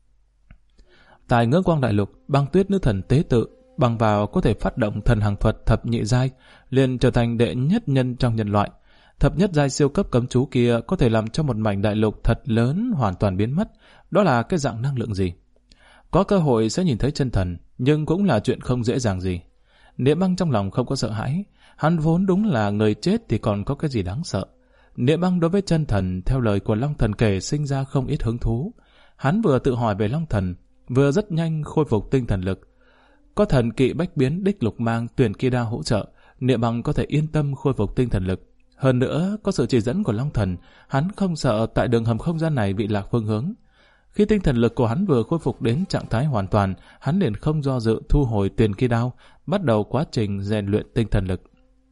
Tại ngưỡng quang đại lục, Băng Tuyết nữ thần tế tự bằng vào có thể phát động thần hàng Phật thập nhị giai, liền trở thành đệ nhất nhân trong nhân loại. Thập nhất giai siêu cấp cấm chú kia có thể làm cho một mảnh đại lục thật lớn hoàn toàn biến mất. Đó là cái dạng năng lượng gì? Có cơ hội sẽ nhìn thấy chân thần, nhưng cũng là chuyện không dễ dàng gì. Niệm Băng trong lòng không có sợ hãi, hắn vốn đúng là người chết thì còn có cái gì đáng sợ. Niệm Băng đối với chân thần theo lời của Long Thần kể sinh ra không ít hứng thú. Hắn vừa tự hỏi về Long Thần, vừa rất nhanh khôi phục tinh thần lực. Có thần kỵ bách biến đích lục mang tuyển kỳ đao hỗ trợ, Niệm Băng có thể yên tâm khôi phục tinh thần lực. Hơn nữa, có sự chỉ dẫn của Long Thần, hắn không sợ tại đường hầm không gian này bị lạc phương hướng. Khi tinh thần lực của hắn vừa khôi phục đến trạng thái hoàn toàn, hắn liền không do dự thu hồi tuyển kỳ đao, bắt đầu quá trình rèn luyện tinh thần lực.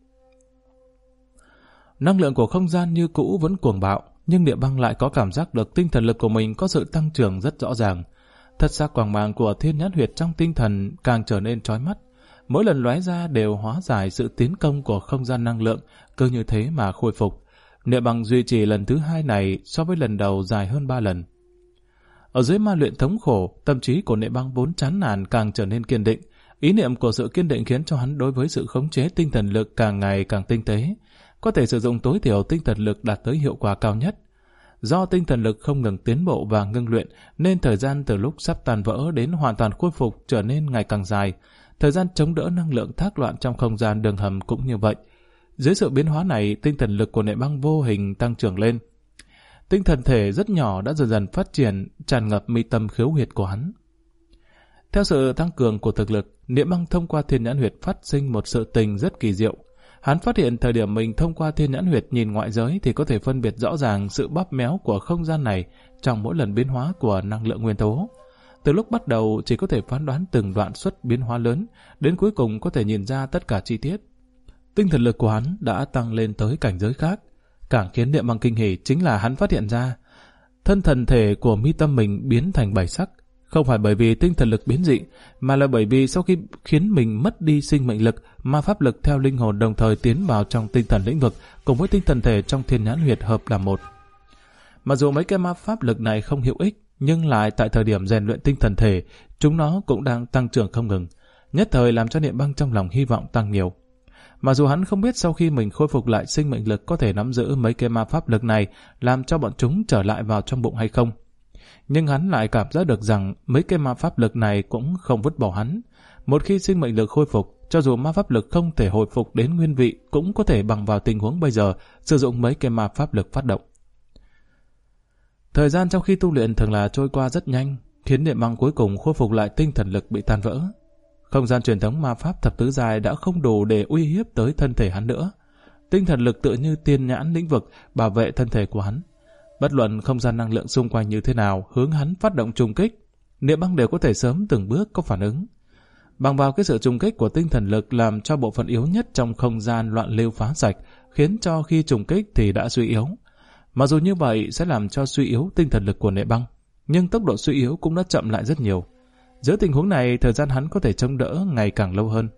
Năng lượng của không gian như cũ vẫn cuồng bạo, nhưng Niệm Băng lại có cảm giác được tinh thần lực của mình có sự tăng trưởng rất rõ ràng. Thất sắc quang mang của thiên nhãn huyệt trong tinh thần càng trở nên chói mắt. Mỗi lần lóe ra đều hóa giải sự tiến công của không gian năng lượng, cứ như thế mà khôi phục. Niệm Băng duy trì lần thứ 2 này so với lần đầu dài hơn 3 lần. Ở dưới ma luyện thống khổ, tâm trí của Niệm Băng vốn chán nản càng trở nên kiên định. Ý niệm của sự kiên định khiến cho hắn đối với sự khống chế tinh thần lực càng ngày càng tinh tế, có thể sử dụng tối thiểu tinh thần lực đạt tới hiệu quả cao nhất. Do tinh thần lực không ngừng tiến bộ và ngưng luyện, nên thời gian từ lúc sắp tan vỡ đến hoàn toàn khôi phục trở nên ngày càng dài. Thời gian chống đỡ năng lượng thác loạn trong không gian đường hầm cũng như vậy. Dưới sự biến hóa này, tinh thần lực của Niệm Băng vô hình tăng trưởng lên. Tinh thần thể rất nhỏ đã dần dần phát triển, tràn ngập mi tâm khiếu huyệt của hắn. Theo sự tăng cường của thực lực, Niệm Băng thông qua thiên nhãn huyệt phát sinh một sự tình rất kỳ diệu. Hắn phát hiện thời điểm mình thông qua thiên nhãn huyệt nhìn ngoại giới thì có thể phân biệt rõ ràng sự bóp méo của không gian này trong mỗi lần biến hóa của năng lượng nguyên tố. Từ lúc bắt đầu chỉ có thể phán đoán từng đoạn xuất biến hóa lớn, đến cuối cùng có thể nhìn ra tất cả chi tiết. Tinh thần lực của hắn đã tăng lên tới cảnh giới khác. Càng khiến Niệm Băng kinh hỉ chính là hắn phát hiện ra thân thần thể của mi tâm mình biến thành 7 sắc. Không phải bởi vì tinh thần lực biến dị, mà là bởi vì sau khi khiến mình mất đi sinh mệnh lực, ma pháp lực theo linh hồn đồng thời tiến vào trong tinh thần lĩnh vực, cùng với tinh thần thể trong thiên nhãn huyệt hợp làm một. Mặc dù mấy cái ma pháp lực này không hữu ích, nhưng lại tại thời điểm rèn luyện tinh thần thể, chúng nó cũng đang tăng trưởng không ngừng. nhất thời làm cho Niệm Băng trong lòng hy vọng tăng nhiều. Mặc dù hắn không biết sau khi mình khôi phục lại sinh mệnh lực có thể nắm giữ mấy cái ma pháp lực này làm cho bọn chúng trở lại vào trong bụng hay không. Nhưng hắn lại cảm giác được rằng mấy cái ma pháp lực này cũng không vứt bỏ hắn. Một khi sinh mệnh lực khôi phục, cho dù ma pháp lực không thể hồi phục đến nguyên vị cũng có thể bằng vào tình huống bây giờ sử dụng mấy cái ma pháp lực phát động. Thời gian trong khi tu luyện thường là trôi qua rất nhanh, khiến Niệm Băng cuối cùng khôi phục lại tinh thần lực bị tan vỡ. Không gian truyền thống ma pháp thập tứ giai đã không đủ để uy hiếp tới thân thể hắn nữa. Tinh thần lực tựa như tiên nhãn lĩnh vực bảo vệ thân thể của hắn. Bất luận không gian năng lượng xung quanh như thế nào hướng hắn phát động trùng kích, Niệm Băng đều có thể sớm từng bước có phản ứng. Bằng vào cái sự trùng kích của tinh thần lực làm cho bộ phận yếu nhất trong không gian loạn lưu phá sạch, khiến cho khi trùng kích thì đã suy yếu. Mặc dù như vậy sẽ làm cho suy yếu tinh thần lực của Niệm Băng, nhưng tốc độ suy yếu cũng đã chậm lại rất nhiều. Giữa tình huống này, thời gian hắn có thể chống đỡ ngày càng lâu hơn.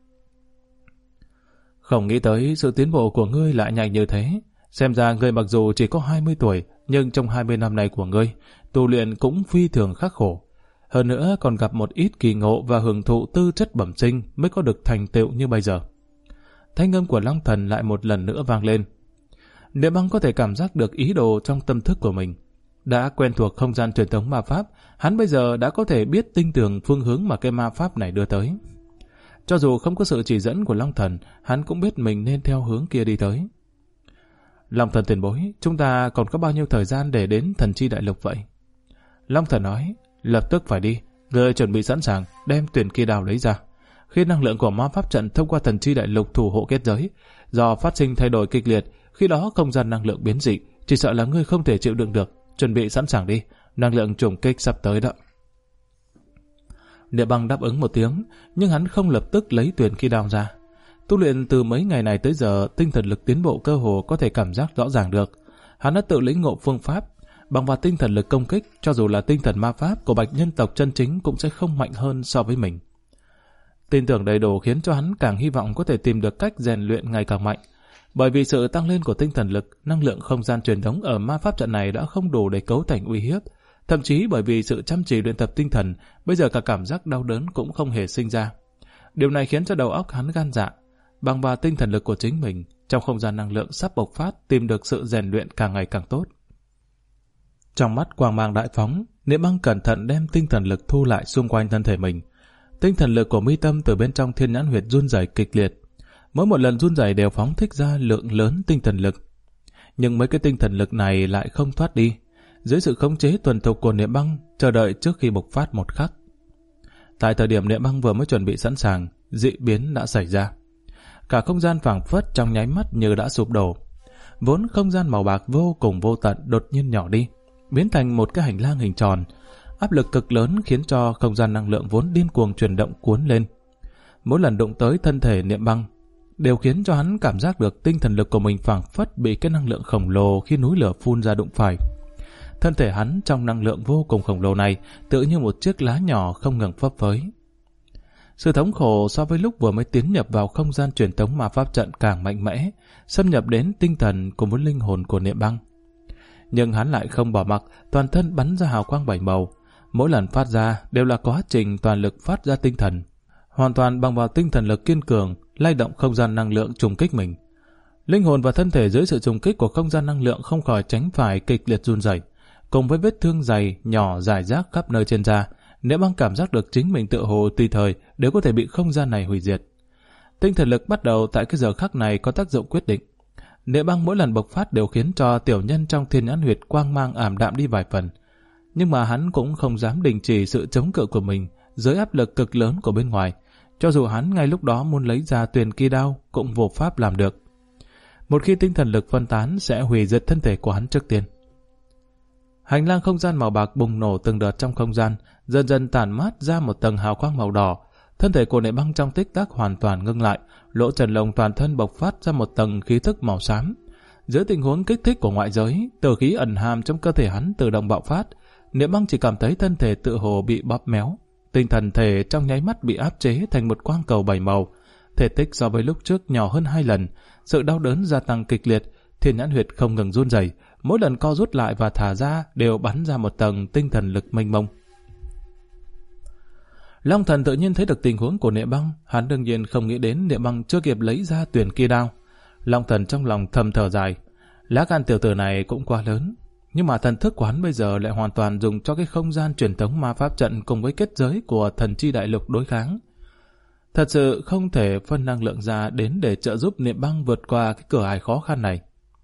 Không nghĩ tới sự tiến bộ của ngươi lại nhanh như thế. Xem ra ngươi mặc dù chỉ có 20 tuổi, nhưng trong 20 năm này của ngươi, tu luyện cũng phi thường khắc khổ. Hơn nữa còn gặp một ít kỳ ngộ và hưởng thụ tư chất bẩm sinh mới có được thành tựu như bây giờ. Thanh âm của Long Thần lại một lần nữa vang lên. Niệm Băng có thể cảm giác được ý đồ trong tâm thức của mình. Đã quen thuộc không gian truyền thống ma pháp, hắn bây giờ đã có thể biết tinh tường phương hướng mà cái ma pháp này đưa tới. Cho dù không có sự chỉ dẫn của Long Thần, hắn cũng biết mình nên theo hướng kia đi tới. Long Thần tiền bối, chúng ta còn có bao nhiêu thời gian để đến Thần Chi Đại Lục vậy? Long Thần nói, lập tức phải đi, người chuẩn bị sẵn sàng, đem tuyển kỳ đao lấy ra. Khi năng lượng của ma pháp trận thông qua Thần Chi Đại Lục thủ hộ kết giới, do phát sinh thay đổi kịch liệt, khi đó không gian năng lượng biến dị, chỉ sợ là ngươi không thể chịu đựng được. Chuẩn bị sẵn sàng đi, năng lượng trùng kích sắp tới đó. Niệm Băng đáp ứng một tiếng, nhưng hắn không lập tức lấy tuyển kỳ đao ra. Tu luyện từ mấy ngày này tới giờ, tinh thần lực tiến bộ cơ hồ có thể cảm giác rõ ràng được. Hắn đã tự lĩnh ngộ phương pháp, bằng vào tinh thần lực công kích, cho dù là tinh thần ma pháp của bạch nhân tộc chân chính cũng sẽ không mạnh hơn so với mình. Tin tưởng đầy đủ khiến cho hắn càng hy vọng có thể tìm được cách rèn luyện ngày càng mạnh. Bởi vì sự tăng lên của tinh thần lực, năng lượng không gian truyền thống ở ma pháp trận này đã không đủ để cấu thành uy hiếp. Thậm chí bởi vì sự chăm chỉ luyện tập tinh thần, bây giờ cả cảm giác đau đớn cũng không hề sinh ra. Điều này khiến cho đầu óc hắn gan dạ. Bằng vào tinh thần lực của chính mình, trong không gian năng lượng sắp bộc phát tìm được sự rèn luyện càng ngày càng tốt. Trong mắt quang mang đại phóng, Niệm Băng cẩn thận đem tinh thần lực thu lại xung quanh thân thể mình. Tinh thần lực của mi tâm từ bên trong thiên nhãn huyệt run rẩy kịch liệt. Mỗi một lần run rẩy đều phóng thích ra lượng lớn tinh thần lực. Nhưng mấy cái tinh thần lực này lại không thoát đi. Dưới sự khống chế thuần thục của Niệm Băng, chờ đợi trước khi bộc phát một khắc. Tại thời điểm Niệm Băng vừa mới chuẩn bị sẵn sàng, dị biến đã xảy ra. Cả không gian phảng phất trong nháy mắt như đã sụp đổ. Vốn không gian màu bạc vô cùng vô tận đột nhiên nhỏ đi, biến thành một cái hành lang hình tròn. Áp lực cực lớn khiến cho không gian năng lượng vốn điên cuồng chuyển động cuốn lên. Mỗi lần đụng tới thân thể Niệm Băng, đều khiến cho hắn cảm giác được tinh thần lực của mình phảng phất bị cái năng lượng khổng lồ khi núi lửa phun ra đụng phải. Thân thể hắn trong năng lượng vô cùng khổng lồ này tựa như một chiếc lá nhỏ không ngừng phấp phới. Sự thống khổ so với lúc vừa mới tiến nhập vào không gian truyền thống ma pháp trận càng mạnh mẽ, xâm nhập đến tinh thần cùng với linh hồn của Niệm Băng. Nhưng hắn lại không bỏ mặc, toàn thân bắn ra hào quang bảy màu. Mỗi lần phát ra đều là quá trình toàn lực phát ra tinh thần. Hoàn toàn bằng vào tinh thần lực kiên cường, lay động không gian năng lượng trùng kích mình. Linh hồn và thân thể dưới sự trùng kích của không gian năng lượng không khỏi tránh phải kịch liệt run rẩy. Cùng với vết thương dày, nhỏ, rải rác khắp nơi trên da, Niệm Băng cảm giác được chính mình tựa hồ tùy thời đều có thể bị không gian này hủy diệt. Tinh thần lực bắt đầu tại cái giờ khắc này có tác dụng quyết định. Niệm Băng mỗi lần bộc phát đều khiến cho tiểu nhân trong thiên nhãn huyệt quang mang ảm đạm đi vài phần. Nhưng mà hắn cũng không dám đình chỉ sự chống cự của mình dưới áp lực cực lớn của bên ngoài. Cho dù hắn ngay lúc đó muốn lấy ra tuyển kỳ đao cũng vô pháp làm được. Một khi tinh thần lực phân tán sẽ hủy diệt thân thể của hắn trước tiên. Hành lang không gian màu bạc bùng nổ từng đợt trong không gian, dần dần tản mát ra một tầng hào quang màu đỏ. Thân thể của Niệm Băng trong tích tắc hoàn toàn ngưng lại, lỗ trần lồng toàn thân bộc phát ra một tầng khí thức màu xám. Dưới tình huống kích thích của ngoại giới, tử khí ẩn hàm trong cơ thể hắn tự động bạo phát. Niệm Băng chỉ cảm thấy thân thể tựa hồ bị bóp méo, tinh thần thể trong nháy mắt bị áp chế thành một quang cầu bảy màu. Thể tích so với lúc trước nhỏ hơn 2 lần, sự đau đớn gia tăng kịch liệt, thiên nhãn huyệt không ngừng run rẩy, mỗi lần co rút lại và thả ra đều bắn ra một tầng tinh thần lực mênh mông. Long Thần tự nhiên thấy được tình huống của Niệm Băng, hắn đương nhiên không nghĩ đến Niệm Băng chưa kịp lấy ra tuyển kia đao. Long Thần trong lòng thầm thở dài, lá gan tiểu tử này cũng quá lớn, nhưng mà thần thức của hắn bây giờ lại hoàn toàn dùng cho cái không gian truyền thống ma pháp trận cùng với kết giới của thần chi đại lục đối kháng. Thật sự không thể phân năng lượng ra đến để trợ giúp Niệm Băng vượt qua cái cửa ải khó khăn này.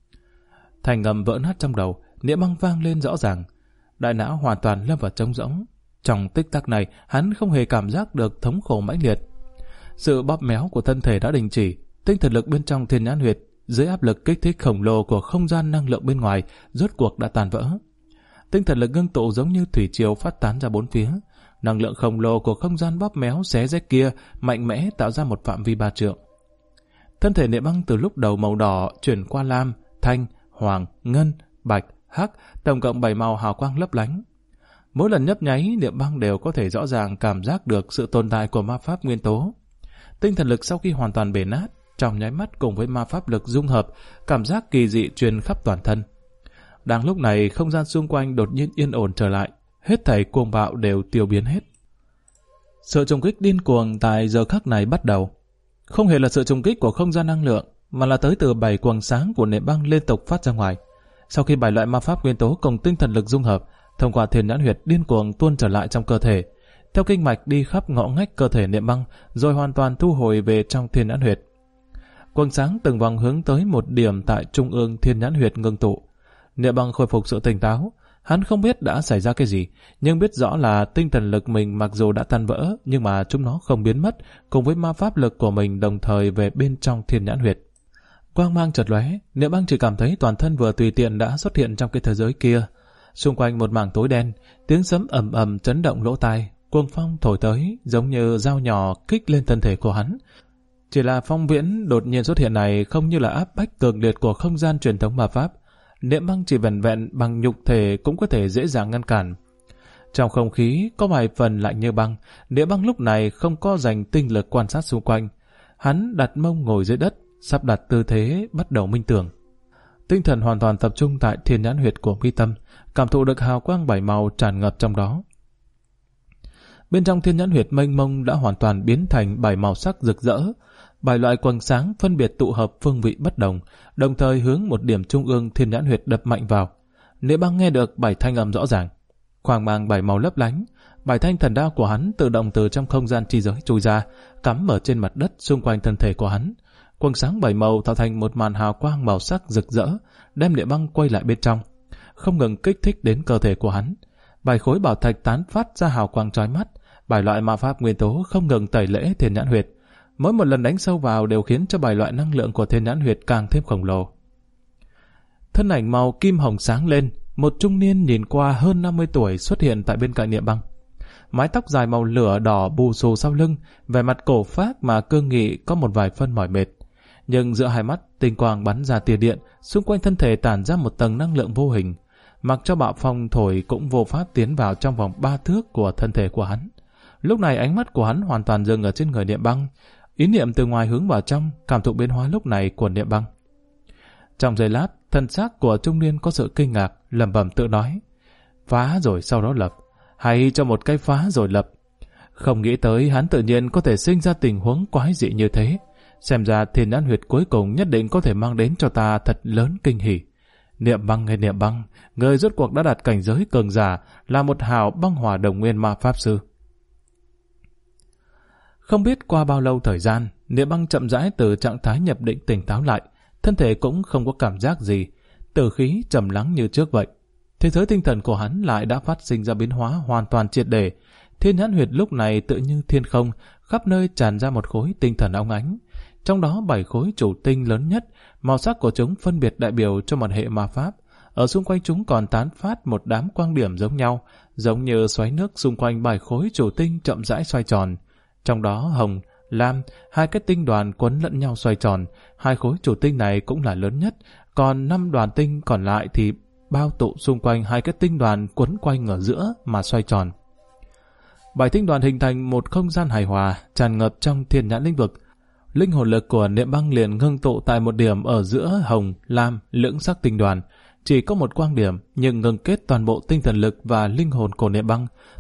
Thành ngầm vỡ nát trong đầu, Niệm Băng vang lên rõ ràng, đại não hoàn toàn lâm vào trống rỗng. Trong tích tắc này, hắn không hề cảm giác được thống khổ mãnh liệt. Sự bóp méo của thân thể đã đình chỉ, tinh thần lực bên trong Thiên Nhãn Huyệt dưới áp lực kích thích khổng lồ của không gian năng lượng bên ngoài rốt cuộc đã tan vỡ. Tinh thần lực ngưng tụ giống như thủy triều phát tán ra bốn phía. Năng lượng khổng lồ của không gian bóp méo xé rách kia mạnh mẽ tạo ra một phạm vi 3 trượng. Thân thể Niệm Băng từ lúc đầu màu đỏ chuyển qua lam, thanh, hoàng, ngân, bạch, hắc, tổng cộng 7 màu hào quang lấp lánh. Mỗi lần nhấp nháy, Niệm Băng đều có thể rõ ràng cảm giác được sự tồn tại của ma pháp nguyên tố. Tinh thần lực sau khi hoàn toàn bể nát, trong nháy mắt cùng với ma pháp lực dung hợp, cảm giác kỳ dị truyền khắp toàn thân. Đang lúc này, không gian xung quanh đột nhiên yên ổn trở lại, hết thảy cuồng bạo đều tiêu biến hết. Sự trùng kích điên cuồng tại giờ khắc này bắt đầu. Không hề là sự trùng kích của không gian năng lượng, mà là tới từ 7 quầng sáng của Niệm Băng liên tục phát ra ngoài. Sau khi 7 loại ma pháp nguyên tố cùng tinh thần lực dung hợp, thông qua Thiên Nhãn Huyệt điên cuồng tuôn trở lại trong cơ thể, theo kinh mạch đi khắp ngõ ngách cơ thể Niệm Băng, rồi hoàn toàn thu hồi về trong Thiên Nhãn Huyệt. Quầng sáng từng vòng hướng tới một điểm tại trung ương Thiên Nhãn Huyệt ngưng tụ. Niệm Băng khôi phục sự tỉnh táo. Hắn không biết đã xảy ra cái gì, nhưng biết rõ là tinh thần lực mình mặc dù đã tan vỡ, nhưng mà chúng nó không biến mất, cùng với ma pháp lực của mình đồng thời về bên trong Thiên Nhãn Huyệt. Quang mang chợt lóe, Niệm Băng chỉ cảm thấy toàn thân vừa tùy tiện đã xuất hiện trong cái thế giới kia. Xung quanh một mảng tối đen, tiếng sấm ầm ầm chấn động lỗ tai, cuồng phong thổi tới giống như dao nhỏ kích lên thân thể của hắn. Chỉ là phong viễn đột nhiên xuất hiện này không như là áp bách cường liệt của không gian truyền thống ma pháp. Niệm Băng chỉ vẻn vẹn bằng nhục thể cũng có thể dễ dàng ngăn cản. Trong không khí có vài phần lạnh như băng, Niệm Băng lúc này không có dành tinh lực quan sát xung quanh. Hắn đặt mông ngồi dưới đất, sắp đặt tư thế bắt đầu minh tưởng. Tinh thần hoàn toàn tập trung tại Thiên Nhãn Huyệt của mi tâm, cảm thụ được hào quang 7 màu tràn ngập trong đó. Bên trong Thiên Nhãn Huyệt mênh mông đã hoàn toàn biến thành 7 màu sắc rực rỡ. 7 loại quầng sáng phân biệt tụ hợp phương vị bất đồng, đồng thời hướng một điểm trung ương Thiên Nhãn Huyệt đập mạnh vào. Niệm Băng nghe được 7 thanh âm rõ ràng. Quang mang 7 màu lấp lánh, 7 thanh thần đao của hắn tự động từ trong không gian chi giới chui ra, cắm ở trên mặt đất xung quanh thân thể của hắn. Quầng sáng 7 màu tạo thành một màn hào quang màu sắc rực rỡ, đem Niệm Băng quay lại bên trong, không ngừng kích thích đến cơ thể của hắn. 7 khối bảo thạch tán phát ra hào quang chói mắt, 7 loại ma pháp nguyên tố không ngừng tẩy lễ Thiên Nhãn Huyệt. Mỗi một lần đánh sâu vào đều khiến cho 7 loại năng lượng của Thiên Nhãn Huyệt càng thêm khổng lồ. Thân ảnh màu kim hồng sáng lên, một trung niên nhìn qua hơn 50 tuổi xuất hiện tại bên cạnh Niệm Băng. Mái tóc dài màu lửa đỏ bù xù sau lưng, vẻ mặt cổ phác mà cương nghị có một vài phân mỏi mệt. Nhưng giữa hai mắt, tinh quang bắn ra tia điện, xung quanh thân thể tản ra một tầng năng lượng vô hình. Mặc cho bạo phong thổi cũng vô pháp tiến vào trong vòng 3 thước của thân thể của hắn. Lúc này ánh mắt của hắn hoàn toàn dừng ở trên người Niệm Băng. Ý niệm từ ngoài hướng vào trong, cảm thụ biến hóa lúc này của Niệm Băng. Trong giây lát, thân xác của trung niên có sự kinh ngạc, lẩm bẩm tự nói: phá rồi sau đó lập, hay cho một cái phá rồi lập. Không nghĩ tới hắn tự nhiên có thể sinh ra tình huống quái dị như thế. Xem ra Thiên Nhãn Huyệt cuối cùng nhất định có thể mang đến cho ta thật lớn kinh hỉ. Niệm Băng hay Niệm Băng, người rốt cuộc đã đạt cảnh giới cường giả, là một hào băng hỏa đồng nguyên ma pháp sư. Không biết qua bao lâu thời gian, Niệm Băng chậm rãi từ trạng thái nhập định tỉnh táo lại, thân thể cũng không có cảm giác gì, tử khí trầm lắng như trước vậy. Thế giới tinh thần của hắn lại đã phát sinh ra biến hóa hoàn toàn triệt để. Thiên Nhãn Huyệt lúc này tự như thiên không, khắp nơi tràn ra một khối tinh thần óng ánh. Trong đó 7 khối chủ tinh lớn nhất, màu sắc của chúng phân biệt đại biểu cho một hệ ma pháp. Ở xung quanh chúng còn tán phát một đám quang điểm giống nhau, giống như xoáy nước xung quanh 7 khối chủ tinh chậm rãi xoay tròn. Trong đó hồng, lam, 2 cái tinh đoàn quấn lẫn nhau xoay tròn, 2 khối chủ tinh này cũng là lớn nhất, còn 5 đoàn tinh còn lại thì bao tụ xung quanh 2 cái tinh đoàn quấn quanh ở giữa mà xoay tròn. 7 tinh đoàn hình thành một không gian hài hòa, tràn ngập trong Thiên Nhãn lĩnh vực. Linh hồn lực của Niệm Băng liền ngưng tụ tại một điểm ở giữa hồng, lam, lưỡng sắc tinh đoàn. Chỉ có một quang điểm, nhưng ngưng kết toàn bộ tinh thần lực và linh hồn của Niệm Băng,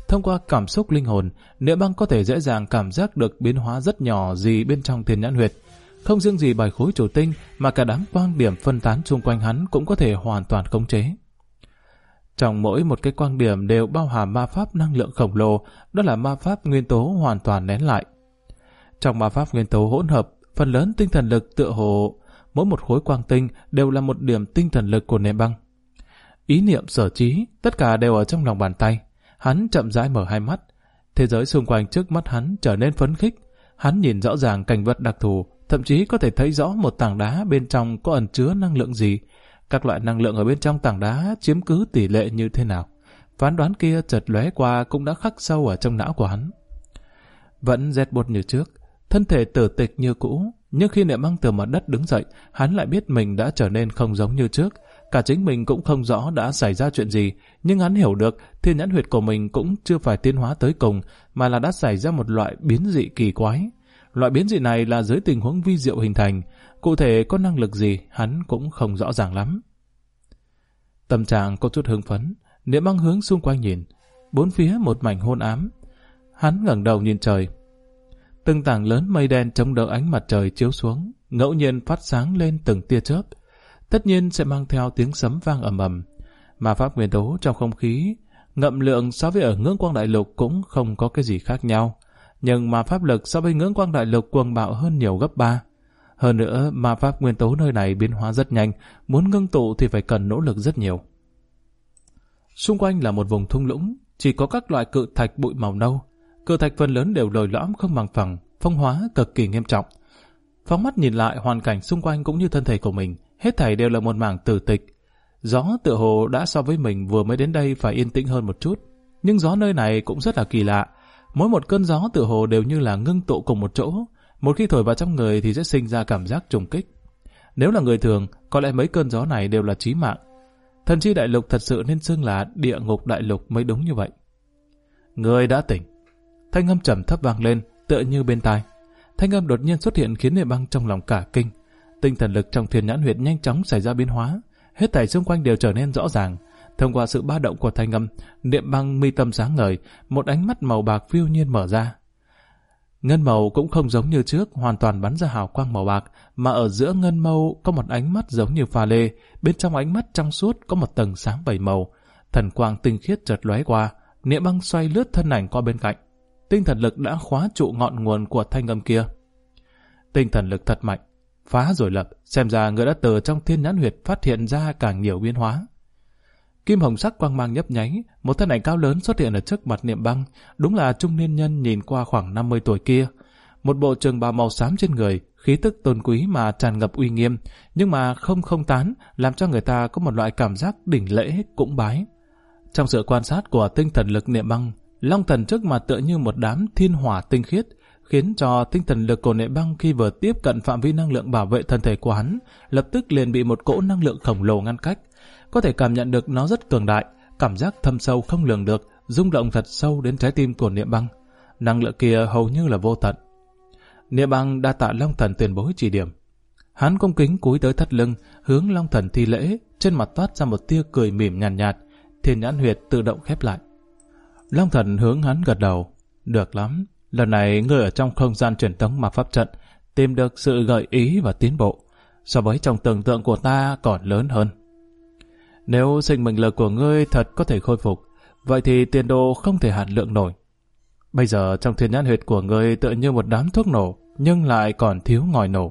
Thông qua cảm xúc linh hồn, Niệm Băng có thể dễ dàng cảm giác được biến hóa rất nhỏ gì bên trong thiên nhãn huyệt. Không riêng gì bài khối chủ tinh mà cả đám quang điểm phân tán xung quanh hắn cũng có thể hoàn toàn khống chế. Trong mỗi một cái quang điểm đều bao hàm ma pháp năng lượng khổng lồ, đó là ma pháp nguyên tố hoàn toàn nén lại. Trong ma pháp nguyên tố hỗn hợp, phần lớn tinh thần lực tựa hồ mỗi một khối quang tinh đều là một điểm tinh thần lực của Niệm Băng. Ý niệm sở trí, tất cả đều ở trong lòng bàn tay. Hắn chậm rãi mở hai mắt. Thế giới xung quanh trước mắt hắn trở nên phấn khích. Hắn nhìn rõ ràng cảnh vật đặc thù, thậm chí có thể thấy rõ một tảng đá bên trong có ẩn chứa năng lượng gì. Các loại năng lượng ở bên trong tảng đá chiếm cứ tỷ lệ như thế nào. Phán đoán kia chợt lóe qua cũng đã khắc sâu ở trong não của hắn. Vẫn rét buốt như trước, thân thể tử tịch như cũ, nhưng khi Niệm Băng từ mặt đất đứng dậy, hắn lại biết mình đã trở nên không giống như trước. Cả chính mình cũng không rõ đã xảy ra chuyện gì, nhưng hắn hiểu được thiên nhãn huyệt của mình cũng chưa phải tiến hóa tới cùng, mà là đã xảy ra một loại biến dị kỳ quái. Loại biến dị này là dưới tình huống vi diệu hình thành, cụ thể có năng lực gì hắn cũng không rõ ràng lắm. Tâm trạng có chút hưng phấn, Niệm Băng hướng xung quanh nhìn, bốn phía một mảnh hôn ám. Hắn ngẩng đầu nhìn trời. Từng tảng lớn mây đen chống đỡ ánh mặt trời chiếu xuống, ngẫu nhiên phát sáng lên từng tia chớp. Tất nhiên sẽ mang theo tiếng sấm vang ầm ầm. Ma pháp nguyên tố trong không khí, ngậm lượng so với ở ngưỡng quang đại lục cũng không có cái gì khác nhau. Nhưng ma pháp lực so với ngưỡng quang đại lục cuồng bạo hơn nhiều gấp 3. Hơn nữa, ma pháp nguyên tố nơi này biến hóa rất nhanh, muốn ngưng tụ thì phải cần nỗ lực rất nhiều. Xung quanh là một vùng thung lũng, chỉ có các loại cự thạch bụi màu nâu. Cự thạch phần lớn đều lồi lõm không bằng phẳng, phong hóa cực kỳ nghiêm trọng. Phóng mắt nhìn lại hoàn cảnh xung quanh cũng như thân thể của mình, hết thảy đều là một mảng tử tịch. Gió tựa hồ đã so với mình vừa mới đến đây phải yên tĩnh hơn một chút, nhưng gió nơi này cũng rất là kỳ lạ. Mỗi một cơn gió tựa hồ đều như là ngưng tụ cùng một chỗ, một khi thổi vào trong người thì sẽ sinh ra cảm giác trùng kích. Nếu là người thường, có lẽ mấy cơn gió này đều là chí mạng. Thần chi đại lục thật sự nên xưng là địa ngục đại lục mới đúng như vậy. Người đã tỉnh. Thanh âm trầm thấp vang lên, tựa như bên tai. Thanh âm đột nhiên xuất hiện khiến Niệm Băng trong lòng cả kinh. Tinh thần lực trong thiên nhãn huyệt nhanh chóng xảy ra biến hóa, hết thảy xung quanh đều trở nên rõ ràng. Thông qua sự ba động của thanh âm, Niệm Băng mi tâm sáng ngời, một ánh mắt màu bạc phiêu nhiên mở ra. Ngân màu cũng không giống như trước, hoàn toàn bắn ra hào quang màu bạc, mà ở giữa ngân màu có một ánh mắt giống như pha lê, bên trong ánh mắt trong suốt có một tầng sáng 7 màu. Thần quang tinh khiết chợt lóe qua, Niệm Băng xoay lướt thân ảnh qua bên cạnh. Tinh thần lực đã khóa trụ ngọn nguồn của thanh âm kia. Tinh thần lực thật mạnh, phá rồi lập, xem ra người đã từ trong thiên nhãn huyệt phát hiện ra càng nhiều biến hóa. Kim hồng sắc quang mang nhấp nháy, một thân ảnh cao lớn xuất hiện ở trước mặt Niệm Băng, đúng là trung niên nhân nhìn qua khoảng 50 tuổi kia. Một bộ trường bào màu xám trên người, khí tức tôn quý mà tràn ngập uy nghiêm, nhưng mà không tán, làm cho người ta có một loại cảm giác đỉnh lễ cũng bái. Trong sự quan sát của tinh thần lực Niệm Băng, long thần trước mặt tựa như một đám thiên hỏa tinh khiết, khiến cho tinh thần lực của Niệm Băng khi vừa tiếp cận phạm vi năng lượng bảo vệ thân thể của hắn, lập tức liền bị một cỗ năng lượng khổng lồ ngăn cách. Có thể cảm nhận được nó rất cường đại, cảm giác thâm sâu không lường được, rung động thật sâu đến trái tim của Niệm Băng. Năng lượng kia hầu như là vô tận. Niệm Băng đa tạ long thần tiền bối chỉ điểm. Hắn cung kính cúi tới thắt lưng, hướng long thần thi lễ, trên mặt toát ra một tia cười mỉm nhàn nhạt, thiên nhãn huyệt tự động khép lại. Long thần hướng hắn gật đầu. Được lắm, lần này ngươi ở trong không gian truyền tống ma pháp trận tìm được sự gợi ý và tiến bộ, so với trong tưởng tượng của ta còn lớn hơn. Nếu sinh mệnh lực của ngươi thật có thể khôi phục, vậy thì tiền đồ không thể hạn lượng nổi. Bây giờ trong thiên nhãn huyệt của ngươi tựa như một đám thuốc nổ, nhưng lại còn thiếu ngòi nổ.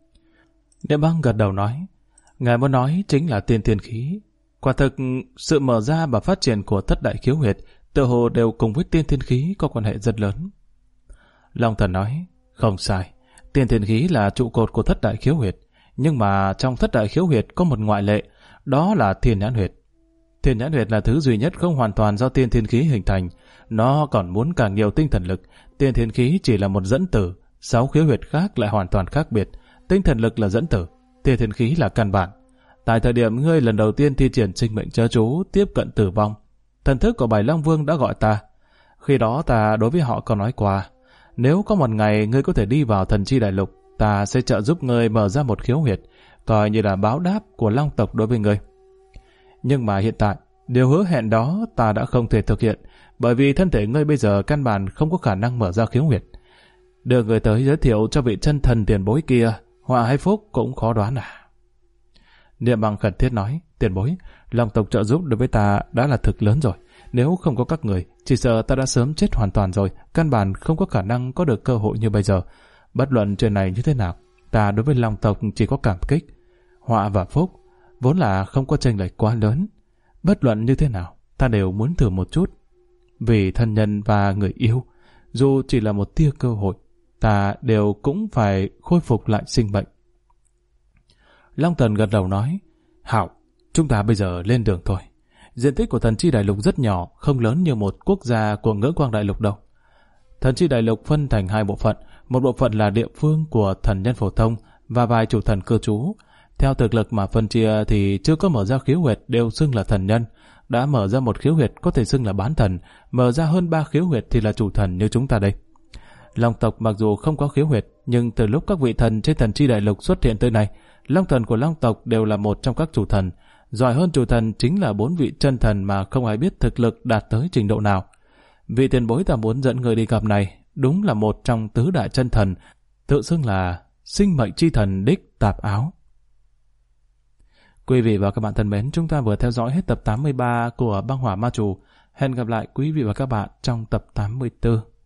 Niệm Băng gật đầu nói, ngài muốn nói chính là tiên thiên khí. Quả thực, sự mở ra và phát triển của thất đại khiếu huyệt tựa hồ đều cùng với tiên thiên khí có quan hệ rất lớn. Long thần nói, không sai, tiên thiên khí là trụ cột của thất đại khiếu huyệt, nhưng mà trong thất đại khiếu huyệt có một ngoại lệ, đó là thiên nhãn huyệt. Thiên nhãn huyệt là thứ duy nhất không hoàn toàn do tiên thiên khí hình thành, nó còn muốn càng nhiều tinh thần lực. Tiên thiên khí chỉ là một dẫn tử, 6 khiếu huyệt khác lại hoàn toàn khác biệt. Tinh thần lực là dẫn tử, tiên thiên khí là căn bản. Tại thời điểm ngươi lần đầu tiên thi triển sinh mệnh chớ chú tiếp cận tử vong, thần thức của Bảy Long Vương đã gọi ta. Khi đó ta đối với họ có nói qua, nếu có một ngày ngươi có thể đi vào thần chi đại lục, ta sẽ trợ giúp ngươi mở ra một khiếu huyệt, coi như là báo đáp của Long tộc đối với ngươi. Nhưng mà hiện tại, Điều hứa hẹn đó ta đã không thể thực hiện, bởi vì thân thể ngươi bây giờ căn bản không có khả năng mở ra khiếu huyệt. Đưa người tới giới thiệu cho vị chân thần tiền bối kia, họa hay phúc cũng khó đoán à. Niệm Bằng khẩn thiết nói, tiền bối, Long tộc trợ giúp đối với ta đã là thực lớn rồi. Nếu không có các người, chỉ sợ ta đã sớm chết hoàn toàn rồi, căn bản không có khả năng có được cơ hội như bây giờ. Bất luận chuyện này như thế nào, ta đối với Long tộc chỉ có cảm kích. Họa và phúc vốn là không có chênh lệch quá lớn. Bất luận như thế nào, ta đều muốn thử một chút. Vì thân nhân và người yêu, dù chỉ là một tia cơ hội, ta đều cũng phải khôi phục lại sinh mệnh. Long Thần gật đầu nói, hảo, chúng ta bây giờ lên đường thôi. Diện tích của Thần Chi Đại Lục rất nhỏ, không lớn như một quốc gia của Ngỡ Quang Đại Lục đâu. Thần Chi Đại Lục phân thành hai bộ phận, một bộ phận là địa phương của thần nhân phổ thông và vài chủ thần cư trú. Theo thực lực mà phân chia thì chưa có mở ra khiếu huyệt đều xưng là thần nhân, đã mở ra một khiếu huyệt có thể xưng là bán thần, mở ra hơn 3 khiếu huyệt thì là chủ thần như chúng ta đây. Long tộc mặc dù không có khiếu huyệt, nhưng từ lúc các vị thần trên Thần Chi Đại Lục xuất hiện tới nay, Long thần của Long tộc đều là một trong các chủ thần. Giỏi hơn chủ thần chính là 4 vị chân thần mà không ai biết thực lực đạt tới trình độ nào. Vị tiền bối ta muốn dẫn người đi gặp này đúng là một trong tứ đại chân thần, tự xưng là sinh mệnh chi thần đích tạp áo. Quý vị và các bạn thân mến, chúng ta vừa theo dõi hết tập 83 của Băng Hỏa Ma Chủ. Hẹn gặp lại quý vị và các bạn trong tập 84.